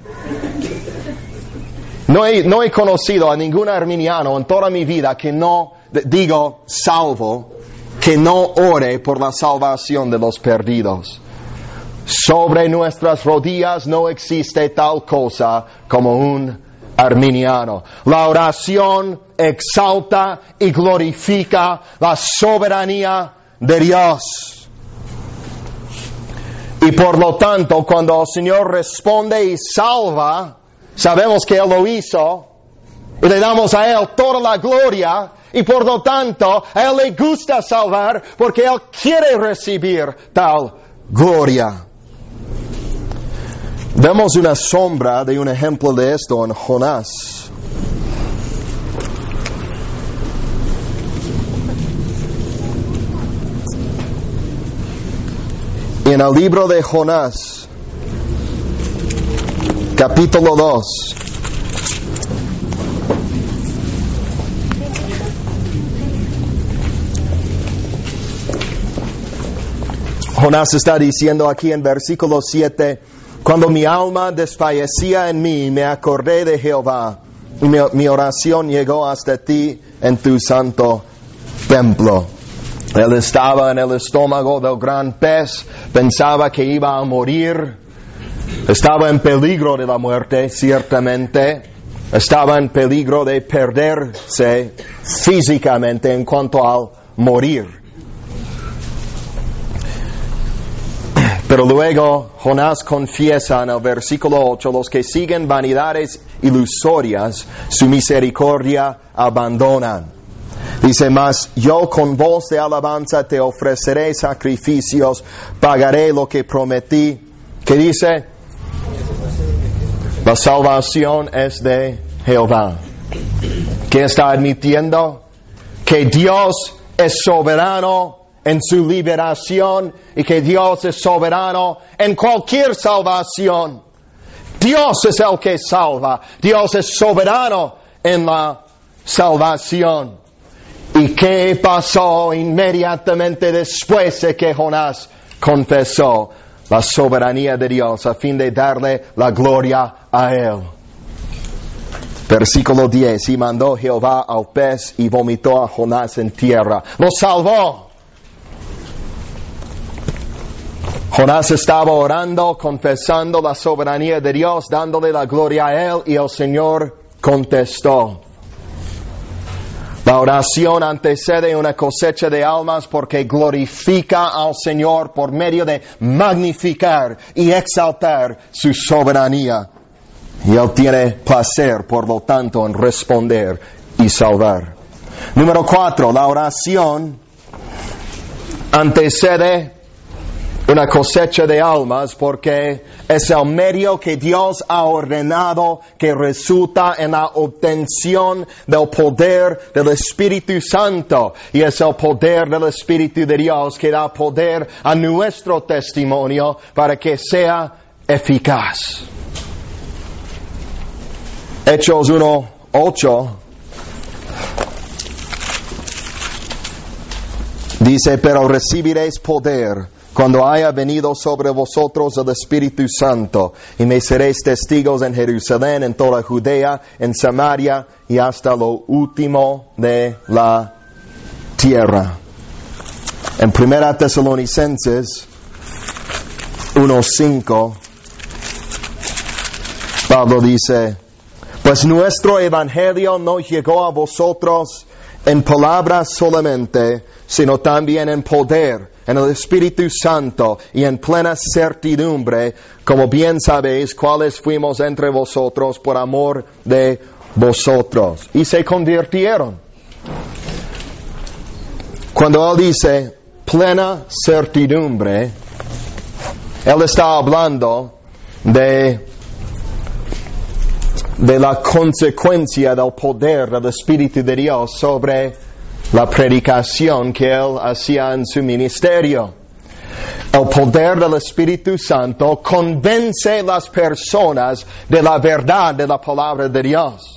No he, no he conocido a ningún arminiano en toda mi vida que no, digo, salvo, que no ore por la salvación de los perdidos. Sobre nuestras rodillas no existe tal cosa como un arminiano. La oración exalta y glorifica la soberanía de Dios. Y por lo tanto, cuando el Señor responde y salva, sabemos que Él lo hizo y le damos a Él toda la gloria y por lo tanto a Él le gusta salvar porque Él quiere recibir tal gloria. Vemos una sombra de un ejemplo de esto en Jonás. En el libro de Jonás, capítulo dos. Jonás está diciendo aquí en versículo siete, cuando mi alma desfallecía en mí, me acordé de Jehová, y mi, mi oración llegó hasta ti en tu santo templo. Él estaba en el estómago del gran pez, pensaba que iba a morir, estaba en peligro de la muerte, ciertamente, estaba en peligro de perderse físicamente en cuanto al morir. Pero luego Jonás confiesa en el versículo ocho, los que siguen vanidades ilusorias, su misericordia abandonan. Dice, mas yo con voz de alabanza te ofreceré sacrificios, pagaré lo que prometí. ¿Qué dice? La salvación es de Jehová. ¿Qué está admitiendo? Que Dios es soberano en su liberación y que Dios es soberano en cualquier salvación. Dios es el que salva. Dios es soberano en la salvación. ¿Y qué pasó inmediatamente después de que Jonás confesó la soberanía de Dios a fin de darle la gloria a Él? Versículo diez, y mandó Jehová al pez y vomitó a Jonás en tierra. Lo salvó. Jonás estaba orando, confesando la soberanía de Dios, dándole la gloria a Él, y el Señor contestó. La oración antecede una cosecha de almas porque glorifica al Señor por medio de magnificar y exaltar su soberanía. Y Él tiene placer, por lo tanto, en responder y salvar. Número cuatro, la oración antecede una cosecha de almas porque es el medio que Dios ha ordenado que resulta en la obtención del poder del Espíritu Santo. Y es el poder del Espíritu de Dios que da poder a nuestro testimonio para que sea eficaz. Hechos uno ocho dice, pero recibiréis poder cuando haya venido sobre vosotros el Espíritu Santo, y me seréis testigos en Jerusalén, en toda Judea, en Samaria y hasta lo último de la tierra. En Primera Tesalonicenses uno cinco, Pablo dice, pues nuestro evangelio no llegó a vosotros en palabras solamente, sino también en poder, en el Espíritu Santo y en plena certidumbre, como bien sabéis cuáles fuimos entre vosotros por amor de vosotros. Y se convirtieron. Cuando él dice plena certidumbre, él está hablando de de la consecuencia del poder del Espíritu de Dios sobre la predicación que él hacía en su ministerio. El poder del Espíritu Santo convence a las personas de la verdad de la palabra de Dios.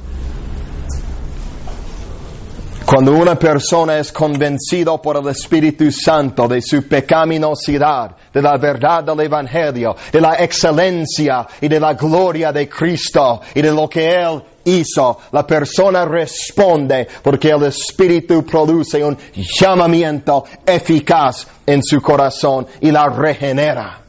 Cuando una persona es convencido por el Espíritu Santo de su pecaminosidad, de la verdad del Evangelio, de la excelencia y de la gloria de Cristo y de lo que Él hizo, la persona responde porque el Espíritu produce un llamamiento eficaz en su corazón y la regenera.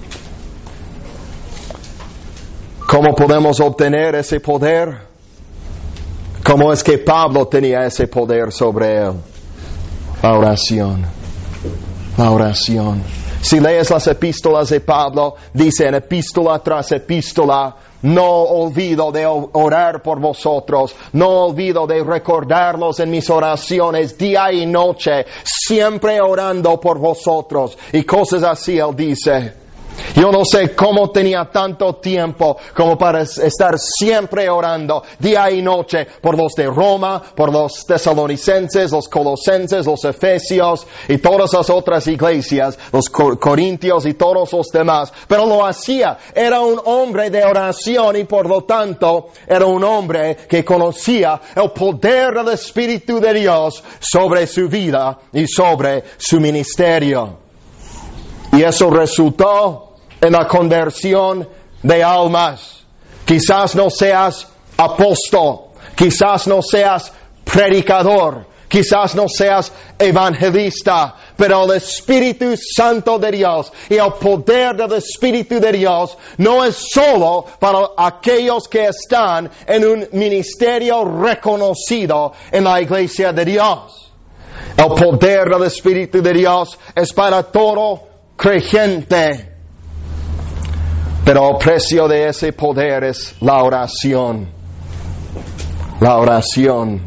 ¿Cómo podemos obtener ese poder? ¿Cómo es que Pablo tenía ese poder sobre él? La oración. La oración. Si lees las epístolas de Pablo, dice en epístola tras epístola, no olvido de orar por vosotros, no olvido de recordarlos en mis oraciones día y noche, siempre orando por vosotros. Y cosas así él dice. Yo no sé cómo tenía tanto tiempo como para estar siempre orando día y noche por los de Roma, por los tesalonicenses, los colosenses, los efesios y todas las otras iglesias, los corintios y todos los demás. Pero lo hacía. Era un hombre de oración y por lo tanto era un hombre que conocía el poder del Espíritu de Dios sobre su vida y sobre su ministerio. Y eso resultó en la conversión de almas. Quizás no seas apóstol, quizás no seas predicador, quizás no seas evangelista, pero el Espíritu Santo de Dios y el poder del Espíritu de Dios no es solo para aquellos que están en un ministerio reconocido en la iglesia de Dios. El poder del Espíritu de Dios es para todo creyente. Pero el precio de ese poder es la oración. La oración.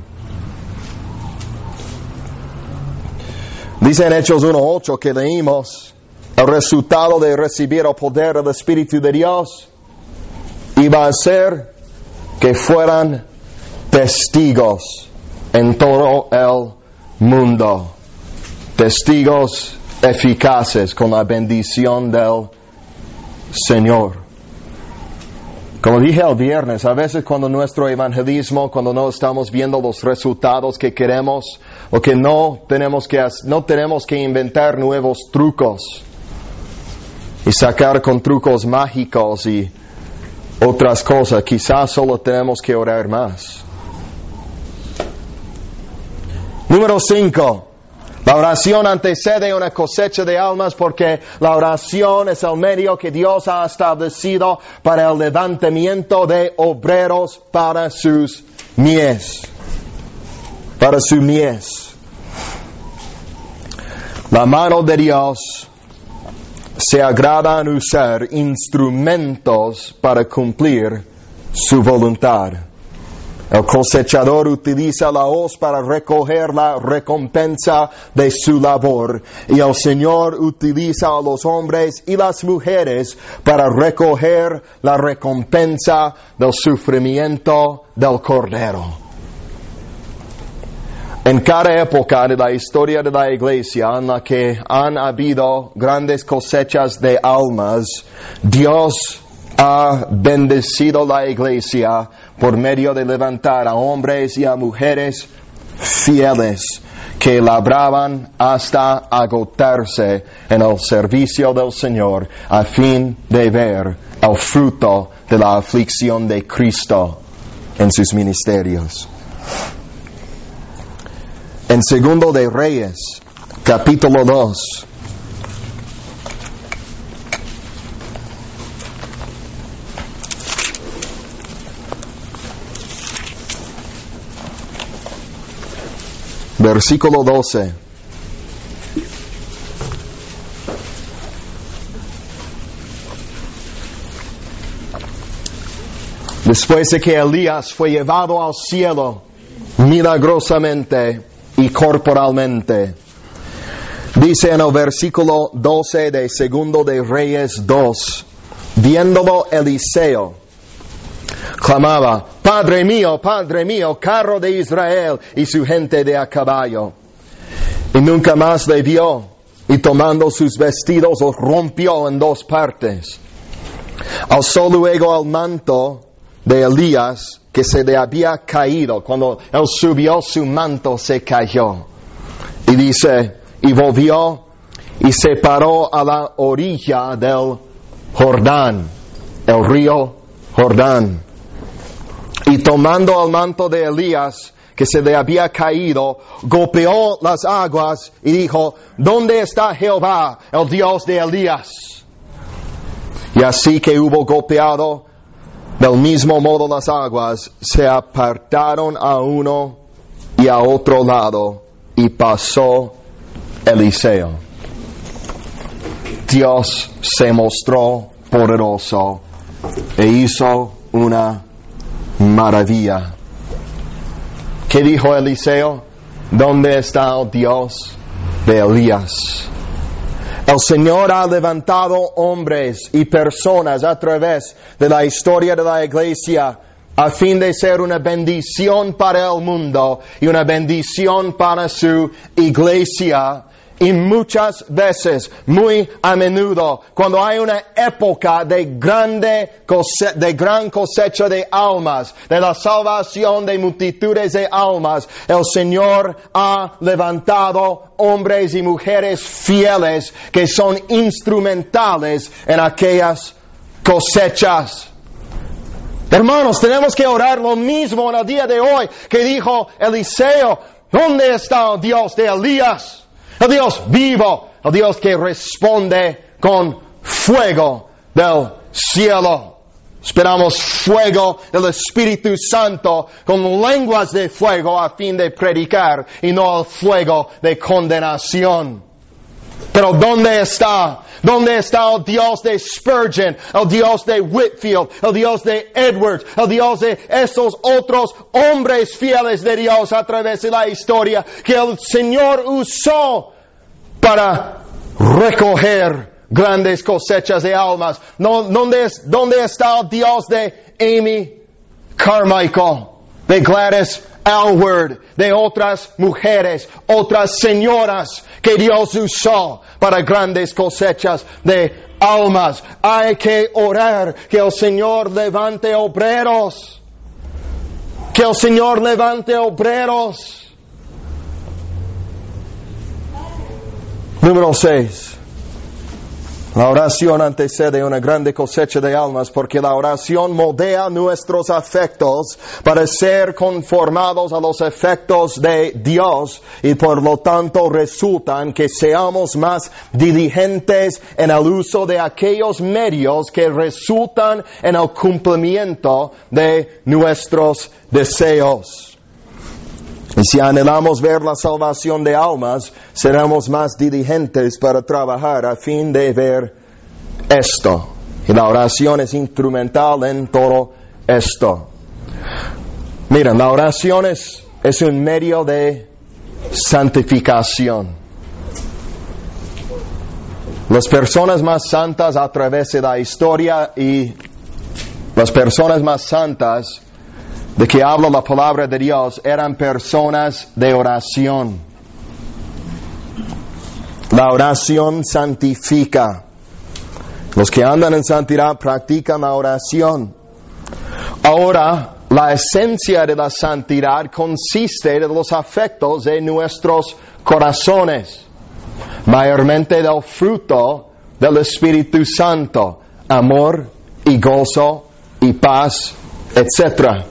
Dice en Hechos uno ocho que leímos, el resultado de recibir el poder del Espíritu de Dios iba a ser que fueran testigos en todo el mundo. Testigos eficaces con la bendición del Señor. Como dije el viernes, a veces cuando nuestro evangelismo, cuando no estamos viendo los resultados que queremos, o que no tenemos que, no tenemos que inventar nuevos trucos y sacar con trucos mágicos y otras cosas, quizás solo tenemos que orar más. Número cinco. La oración antecede una cosecha de almas porque la oración es el medio que Dios ha establecido para el levantamiento de obreros para sus mies. Para su mies. La mano de Dios se agrada en usar instrumentos para cumplir su voluntad. El cosechador utiliza la hoz para recoger la recompensa de su labor, y el Señor utiliza a los hombres y las mujeres para recoger la recompensa del sufrimiento del Cordero. En cada época de la historia de la iglesia en la que han habido grandes cosechas de almas, Dios ha bendecido la iglesia por medio de levantar a hombres y a mujeres fieles que labraban hasta agotarse en el servicio del Señor a fin de ver el fruto de la aflicción de Cristo en sus ministerios. En Segundo de Reyes, capítulo dos, versículo doce. Después de que Elías fue llevado al cielo milagrosamente y corporalmente, dice en el versículo doce de Segundo de Reyes dos, viéndolo Eliseo, clamaba: Padre mío, Padre mío, carro de Israel y su gente de a caballo. Y nunca más le vio, y tomando sus vestidos los rompió en dos partes. Alzó luego el manto de Elías que se le había caído. Cuando él subió, su manto se cayó. Y dice, y volvió y se paró a la orilla del Jordán, el río Jordán. Y tomando el manto de Elías que se le había caído, golpeó las aguas y dijo: ¿Dónde está Jehová, el Dios de Elías? Y así que hubo golpeado del mismo modo las aguas, se apartaron a uno y a otro lado, y pasó Eliseo. Dios se mostró poderoso e hizo una maravilla. ¿Qué dijo Eliseo? ¿Dónde está el Dios de Elías? El Señor ha levantado hombres y personas a través de la historia de la iglesia a fin de ser una bendición para el mundo y una bendición para su iglesia. Y muchas veces, muy a menudo, cuando hay una época de grande cose- de gran cosecha de almas, de la salvación de multitudes de almas, el Señor ha levantado hombres y mujeres fieles que son instrumentales en aquellas cosechas. Hermanos, tenemos que orar lo mismo en el día de hoy que dijo Eliseo: ¿dónde está el Dios de Elías? El Dios vivo, el Dios que responde con fuego del cielo. Esperamos fuego del Espíritu Santo con lenguas de fuego a fin de predicar y no el fuego de condenación. Pero ¿dónde está? ¿Dónde está el Dios de Spurgeon, el Dios de Whitfield, el Dios de Edwards, el Dios de esos otros hombres fieles de Dios a través de la historia que el Señor usó para recoger grandes cosechas de almas? No, ¿dónde, es, ¿Dónde está el Dios de Amy Carmichael, de Gladys Aylward, de otras mujeres, otras señoras que Dios usó para grandes cosechas de almas? Hay que orar que el Señor levante obreros, que el Señor levante obreros. Número seis. La oración antecede una grande cosecha de almas porque la oración moldea nuestros afectos para ser conformados a los efectos de Dios y por lo tanto resultan que seamos más diligentes en el uso de aquellos medios que resultan en el cumplimiento de nuestros deseos. Y si anhelamos ver la salvación de almas, seremos más diligentes para trabajar a fin de ver esto. Y la oración es instrumental en todo esto. Miren, la oración es, es un medio de santificación. Las personas más santas a través de la historia y las personas más santas de que habla la palabra de Dios eran personas de oración. La oración santifica. Los que andan en santidad practican la oración. Ahora, la esencia de la santidad consiste de los afectos de nuestros corazones, mayormente del fruto del Espíritu Santo, amor y gozo y paz, etcétera.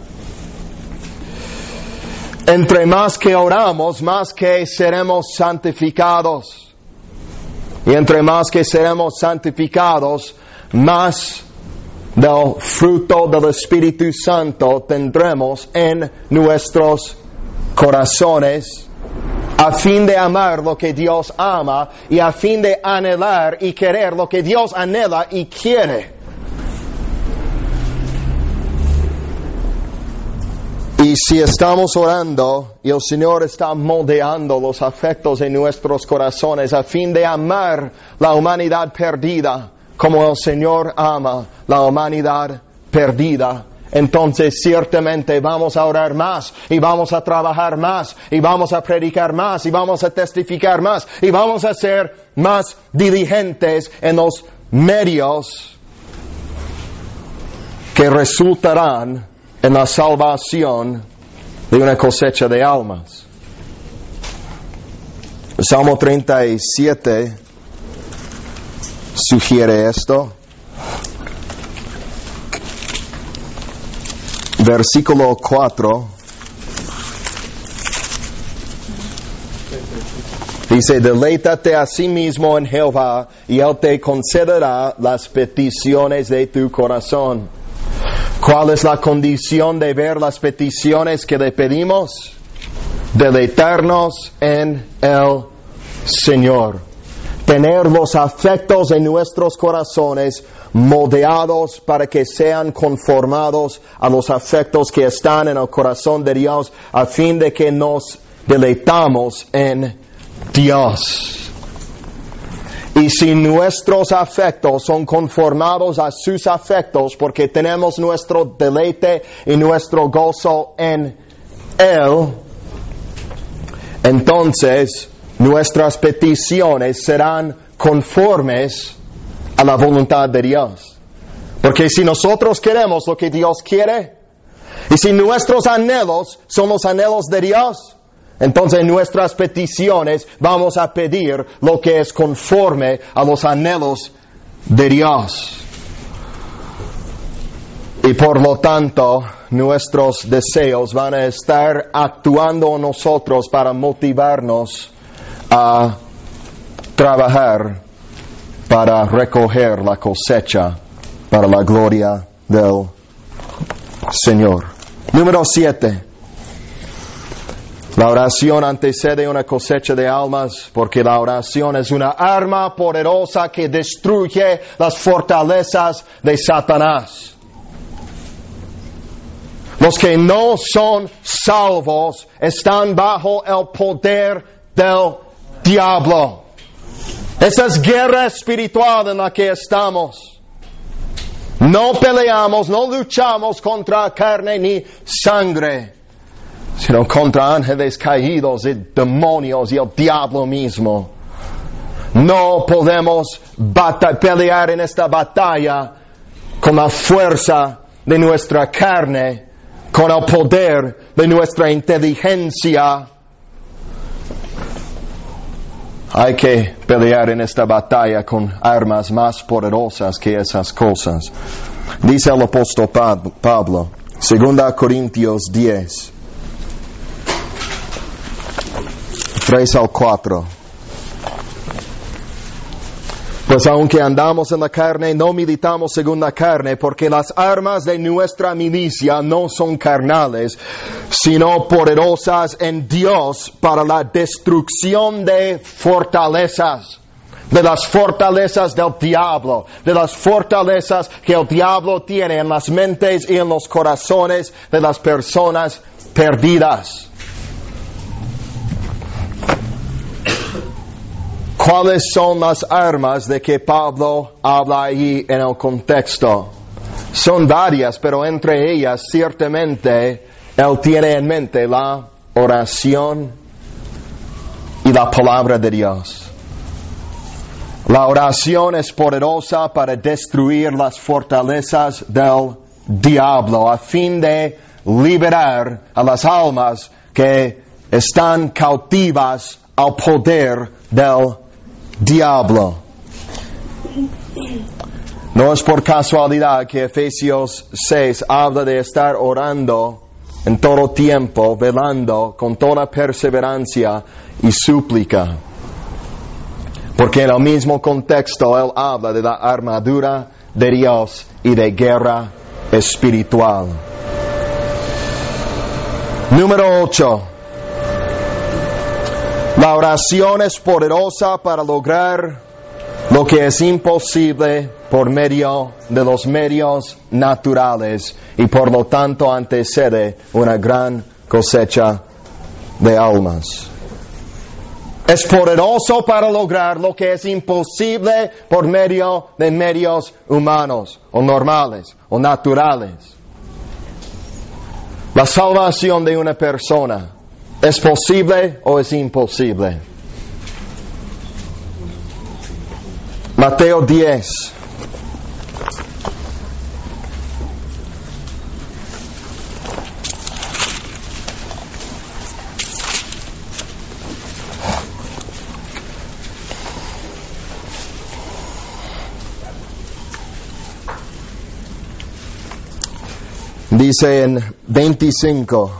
Entre más que oramos, más que seremos santificados. Y entre más que seremos santificados, más del fruto del Espíritu Santo tendremos en nuestros corazones, a fin de amar lo que Dios ama y a fin de anhelar y querer lo que Dios anhela y quiere. Y si estamos orando y el Señor está moldeando los afectos en nuestros corazones a fin de amar la humanidad perdida como el Señor ama la humanidad perdida, entonces ciertamente vamos a orar más y vamos a trabajar más y vamos a predicar más y vamos a testificar más y vamos a ser más diligentes en los medios que resultarán en la salvación de una cosecha de almas. El Salmo treinta y siete sugiere esto. Versículo cuatro. Dice, deleítate a sí mismo en Jehová y Él te concederá las peticiones de tu corazón. ¿Cuál es la condición de ver las peticiones que le pedimos? Deleitarnos en el Señor. Tener los afectos en nuestros corazones moldeados para que sean conformados a los afectos que están en el corazón de Dios, a fin de que nos deleitamos en Dios. Y si nuestros afectos son conformados a sus afectos, porque tenemos nuestro deleite y nuestro gozo en Él, entonces nuestras peticiones serán conformes a la voluntad de Dios. Porque si nosotros queremos lo que Dios quiere, y si nuestros anhelos son los anhelos de Dios, entonces en nuestras peticiones vamos a pedir lo que es conforme a los anhelos de Dios. Y por lo tanto, nuestros deseos van a estar actuando en nosotros para motivarnos a trabajar para recoger la cosecha para la gloria del Señor. Número siete. La oración antecede una cosecha de almas porque la oración es una arma poderosa que destruye las fortalezas de Satanás. Los que no son salvos están bajo el poder del diablo. Esa es guerra espiritual en la que estamos. No peleamos, no luchamos contra carne ni sangre, sino contra ángeles caídos y demonios y el diablo mismo. No podemos bata- pelear en esta batalla con la fuerza de nuestra carne, con el poder de nuestra inteligencia. Hay que pelear en esta batalla con armas más poderosas que esas cosas. Dice el apóstol Pablo, segunda Corintios diez, tres al cuatro. Pues aunque andamos en la carne, no militamos según la carne, porque las armas de nuestra milicia no son carnales, sino poderosas en Dios para la destrucción de fortalezas, de las fortalezas del diablo, de las fortalezas que el diablo tiene en las mentes y en los corazones de las personas perdidas. ¿Cuáles son las armas de que Pablo habla allí en el contexto? Son varias, pero entre ellas ciertamente Él tiene en mente la oración y la palabra de Dios. La oración es poderosa para destruir las fortalezas del diablo, a fin de liberar a las almas que están cautivas al poder del diablo. No es por casualidad que Efesios seis habla de estar orando en todo tiempo, velando con toda perseverancia y súplica. Porque en el mismo contexto Él habla de la armadura de Dios y de guerra espiritual. Número ocho. La oración es poderosa para lograr lo que es imposible por medio de los medios naturales y por lo tanto antecede una gran cosecha de almas. Es poderoso para lograr lo que es imposible por medio de medios humanos o normales o naturales. La salvación de una persona, ¿es posible o es imposible? Mateo diez. Dice en veinticinco,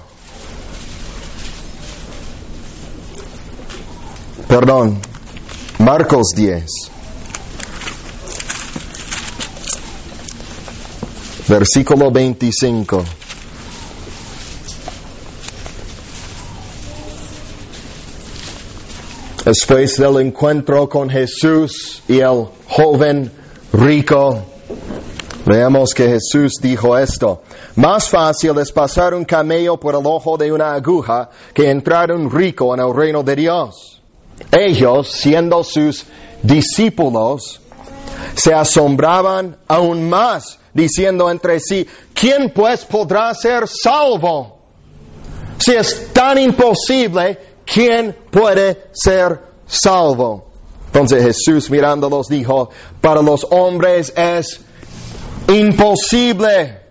perdón, Marcos diez, versículo veinticinco. Después del encuentro con Jesús y el joven rico, veamos que Jesús dijo esto: más fácil es pasar un camello por el ojo de una aguja que entrar un rico en el reino de Dios. Ellos, siendo sus discípulos, se asombraban aún más, diciendo entre sí: ¿quién pues podrá ser salvo? Si es tan imposible, ¿quién puede ser salvo? Entonces Jesús mirándolos dijo: para los hombres es imposible,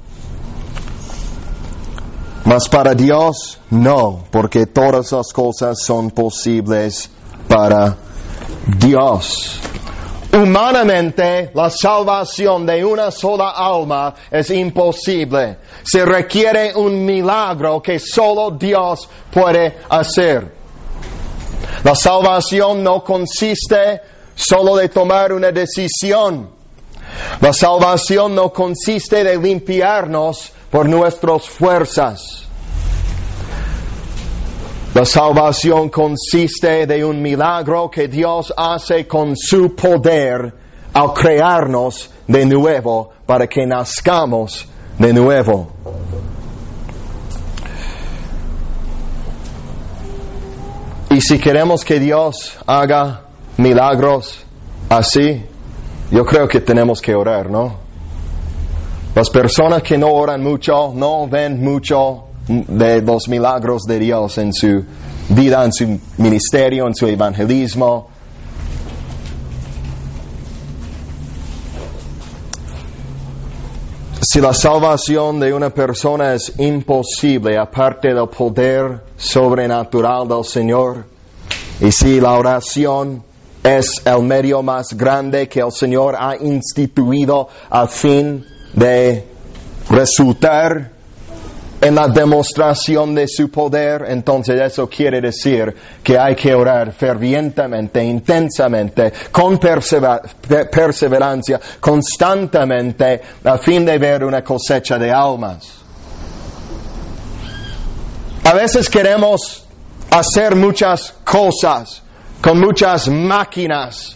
mas para Dios no, porque todas las cosas son posibles para Dios. Humanamente, la salvación de una sola alma es imposible. Se requiere un milagro que solo Dios puede hacer. La salvación no consiste solo de tomar una decisión. La salvación no consiste de limpiarnos por nuestras fuerzas. La salvación consiste de un milagro que Dios hace con su poder al crearnos de nuevo para que nazcamos de nuevo. Y si queremos que Dios haga milagros así, yo creo que tenemos que orar, ¿no? Las personas que no oran mucho, no ven mucho de los milagros de Dios en su vida, en su ministerio, en su evangelismo. Si la salvación de una persona es imposible, aparte del poder sobrenatural del Señor, y si la oración es el medio más grande que el Señor ha instituido a fin de resultar en la demostración de su poder, entonces eso quiere decir que hay que orar fervientemente, intensamente, con persever- perseverancia, constantemente, a fin de ver una cosecha de almas. A veces queremos hacer muchas cosas con muchas máquinas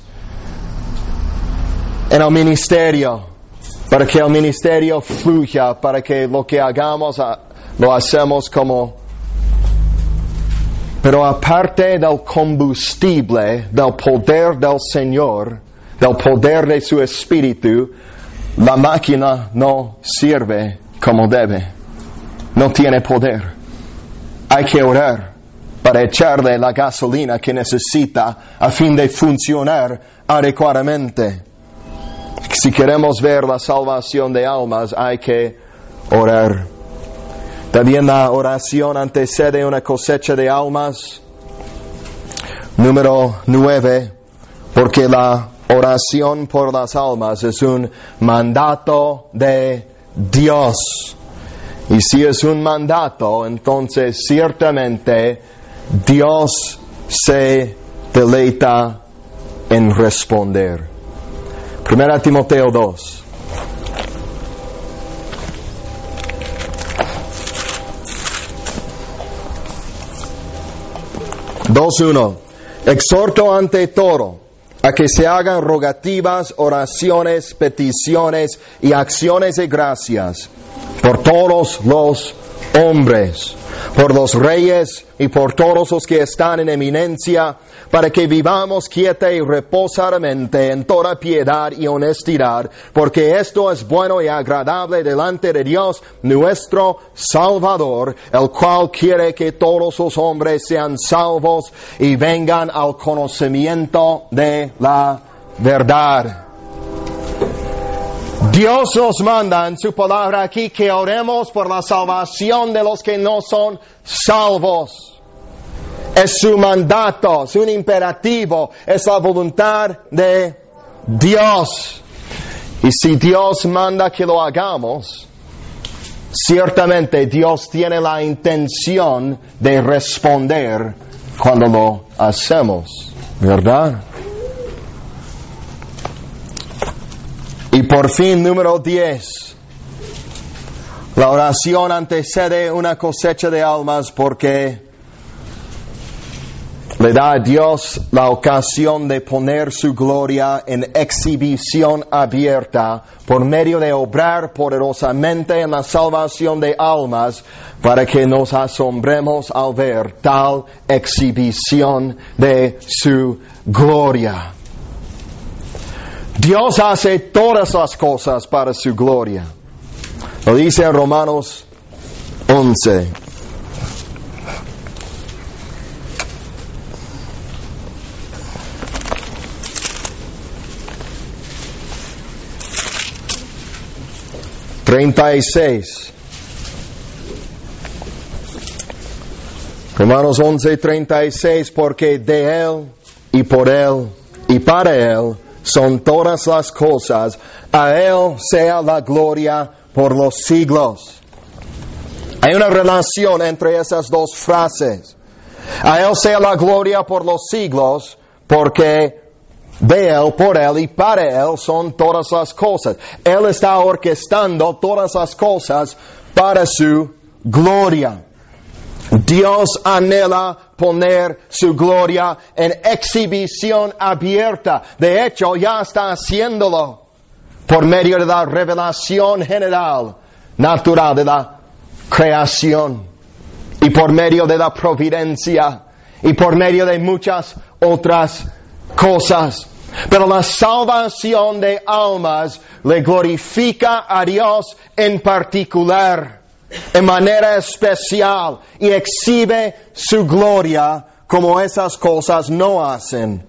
en el ministerio, para que el ministerio fluya, para que lo que hagamos lo hacemos como... Pero aparte del combustible, del poder del Señor, del poder de su Espíritu, la máquina no sirve como debe. no tiene poder. Hay que orar para echarle la gasolina que necesita a fin de funcionar adecuadamente. Si queremos ver la salvación de almas, hay que orar. También la oración antecede una cosecha de almas. Número nueve, porque la oración por las almas es un mandato de Dios. Y si es un mandato, entonces ciertamente Dios se deleita en responder. Primera Timoteo dos. dos uno. Exhorto ante todo a que se hagan rogativas, oraciones, peticiones y acciones de gracias por todos los hombres, por los reyes y por todos los que están en eminencia, para que vivamos quieta y reposadamente en toda piedad y honestidad, porque esto es bueno y agradable delante de Dios nuestro Salvador, el cual quiere que todos los hombres sean salvos y vengan al conocimiento de la verdad. Dios nos manda en su palabra aquí que oremos por la salvación de los que no son salvos. Es su mandato, es un imperativo, es la voluntad de Dios. Y si Dios manda que lo hagamos, ciertamente Dios tiene la intención de responder cuando lo hacemos, ¿verdad? Y por fin, número diez. La oración antecede una cosecha de almas porque le da a Dios la ocasión de poner su gloria en exhibición abierta por medio de obrar poderosamente en la salvación de almas, para que nos asombremos al ver tal exhibición de su gloria. Dios hace todas las cosas para su gloria. Lo dice en Romanos once. treinta y seis. Romanos once, treinta y seis, porque de Él y por Él y para Él son todas las cosas, a Él sea la gloria por los siglos. Hay una relación entre esas dos frases. A Él sea la gloria por los siglos, porque de Él, por Él y para Él son todas las cosas. Él está orquestando todas las cosas para su gloria. Dios anhela poner su gloria en exhibición abierta. De hecho, ya está haciéndolo por medio de la revelación general, natural de la creación, y por medio de la providencia, y por medio de muchas otras cosas. Pero la salvación de almas le glorifica a Dios en particular, en manera especial, y exhibe su gloria como esas cosas no hacen.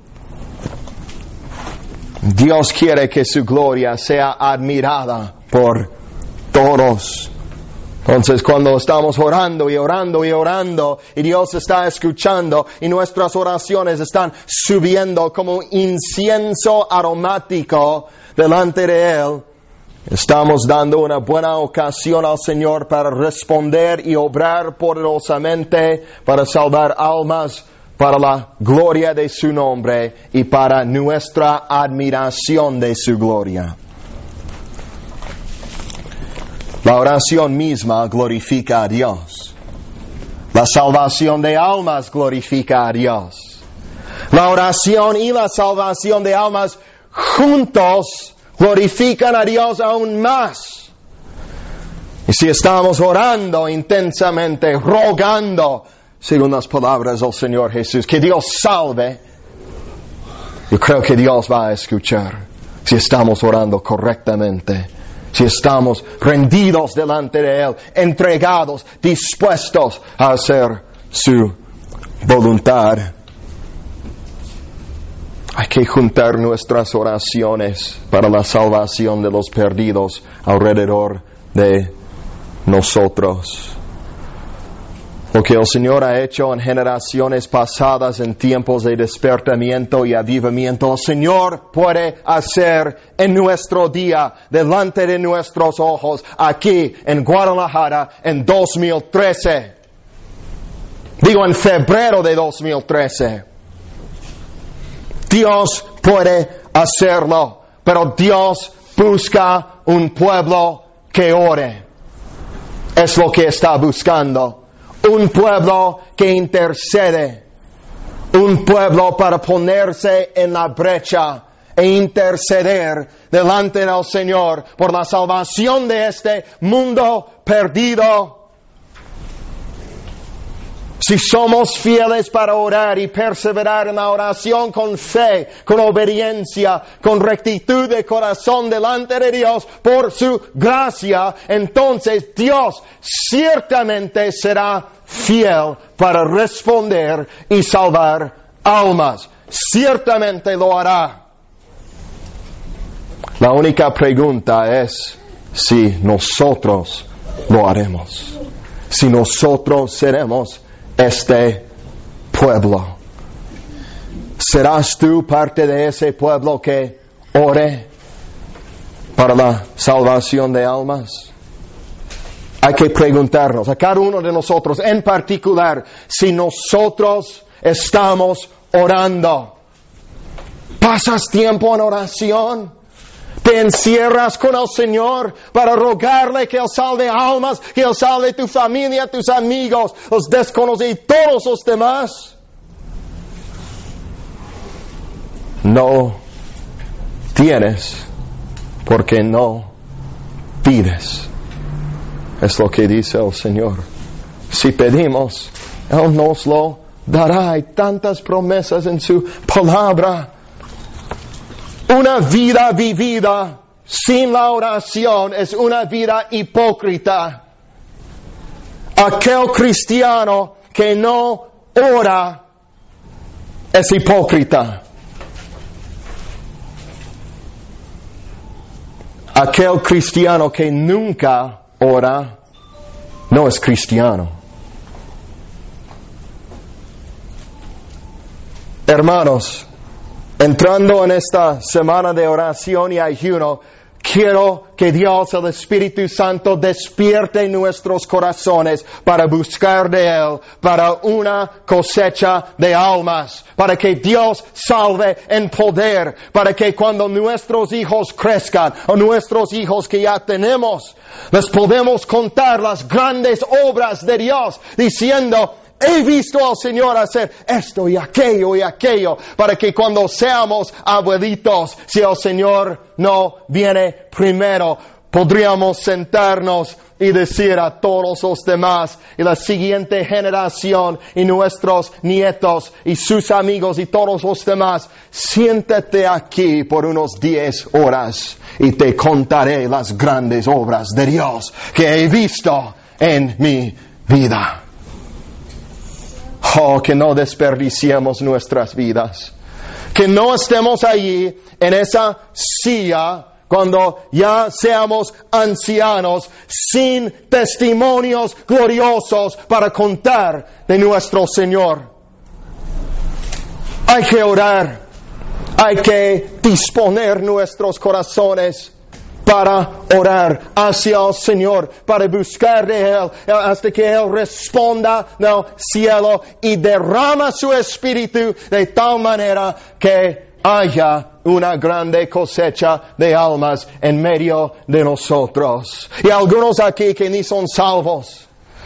Dios quiere que su gloria sea admirada por todos. Entonces, cuando estamos orando y orando y orando, y Dios está escuchando, y nuestras oraciones están subiendo como incienso aromático delante de Él, estamos dando una buena ocasión al Señor para responder y obrar poderosamente para salvar almas, para la gloria de su nombre y para nuestra admiración de su gloria. La oración misma glorifica a Dios. La salvación de almas glorifica a Dios. La oración y la salvación de almas juntos glorifican a Dios aún más. Y si estamos orando intensamente, rogando, según las palabras del Señor Jesús, que Dios salve, yo creo que Dios va a escuchar si estamos orando correctamente si estamos rendidos delante de Él, entregados, dispuestos a hacer su voluntad. Hay que juntar nuestras oraciones para la salvación de los perdidos alrededor de nosotros. Lo que el Señor ha hecho en generaciones pasadas, en tiempos de despertamiento y avivamiento, el Señor puede hacer en nuestro día, delante de nuestros ojos, aquí en Guadalajara, en dos mil trece. Digo, en febrero de dos mil trece. Dios puede hacerlo, pero Dios busca un pueblo que ore. Es lo que está buscando. Un pueblo que intercede. Un pueblo para ponerse en la brecha e interceder delante del Señor por la salvación de este mundo perdido. Si somos fieles para orar y perseverar en la oración con fe, con obediencia, con rectitud de corazón delante de Dios por su gracia, entonces Dios ciertamente será fiel para responder y salvar almas. Ciertamente lo hará. La única pregunta es si nosotros lo haremos. Si nosotros seremos este pueblo. ¿Serás tú parte de ese pueblo que ore para la salvación de almas? Hay que preguntarnos a cada uno de nosotros, en particular, si nosotros estamos orando. ¿Pasas tiempo en oración? ¿Te encierras con el Señor para rogarle que Él salve almas, que Él salve tu familia, tus amigos, los desconocidos y todos los demás? No tienes porque no pides. Es lo que dice el Señor. Si pedimos, Él nos lo dará. Hay tantas promesas en su palabra. Una vida vivida sin la oración es una vida hipócrita. Aquel cristiano que no ora es hipócrita. Aquel cristiano que nunca ora no es cristiano. Hermanos, entrando en esta semana de oración y ayuno, quiero que Dios, el Espíritu Santo, despierte nuestros corazones para buscar de Él, para una cosecha de almas, para que Dios salve en poder, para que cuando nuestros hijos crezcan, o nuestros hijos que ya tenemos, les podemos contar las grandes obras de Dios, diciendo: he visto al Señor hacer esto y aquello y aquello, para que cuando seamos abuelitos, si el Señor no viene primero, podríamos sentarnos y decir a todos los demás y la siguiente generación y nuestros nietos y sus amigos y todos los demás: siéntate aquí por unos diez horas y te contaré las grandes obras de Dios que he visto en mi vida. Oh, que no desperdiciemos nuestras vidas. Que no estemos allí en esa silla cuando ya seamos ancianos sin testimonios gloriosos para contar de nuestro Señor. Hay que orar. Hay que disponer nuestros corazones para orar hacia el Señor, para buscar de Él, hasta que Él responda del cielo y derrama su Espíritu de tal manera que haya una grande cosecha de almas en medio de nosotros. Y algunos aquí que ni son salvos.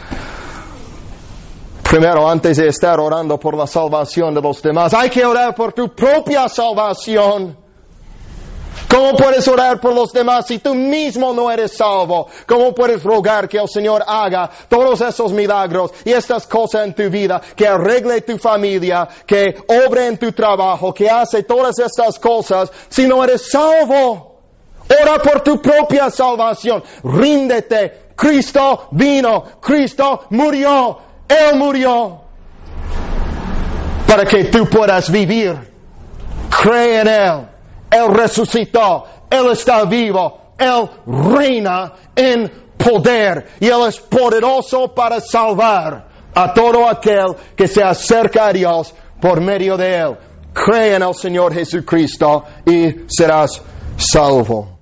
Primero, antes de estar orando por la salvación de los demás, hay que orar por tu propia salvación. ¿Cómo puedes orar por los demás si tú mismo no eres salvo? ¿Cómo puedes rogar que el Señor haga todos esos milagros y estas cosas en tu vida, que arregle tu familia, que obre en tu trabajo, que hace todas estas cosas si no eres salvo? Ora por tu propia salvación. Ríndete. Cristo vino. Cristo murió. Él murió para que tú puedas vivir. Cree en Él. Él resucitó. Él está vivo. Él reina en poder. Y Él es poderoso para salvar a todo aquel que se acerca a Dios por medio de Él. Cree en el Señor Jesucristo y serás salvo.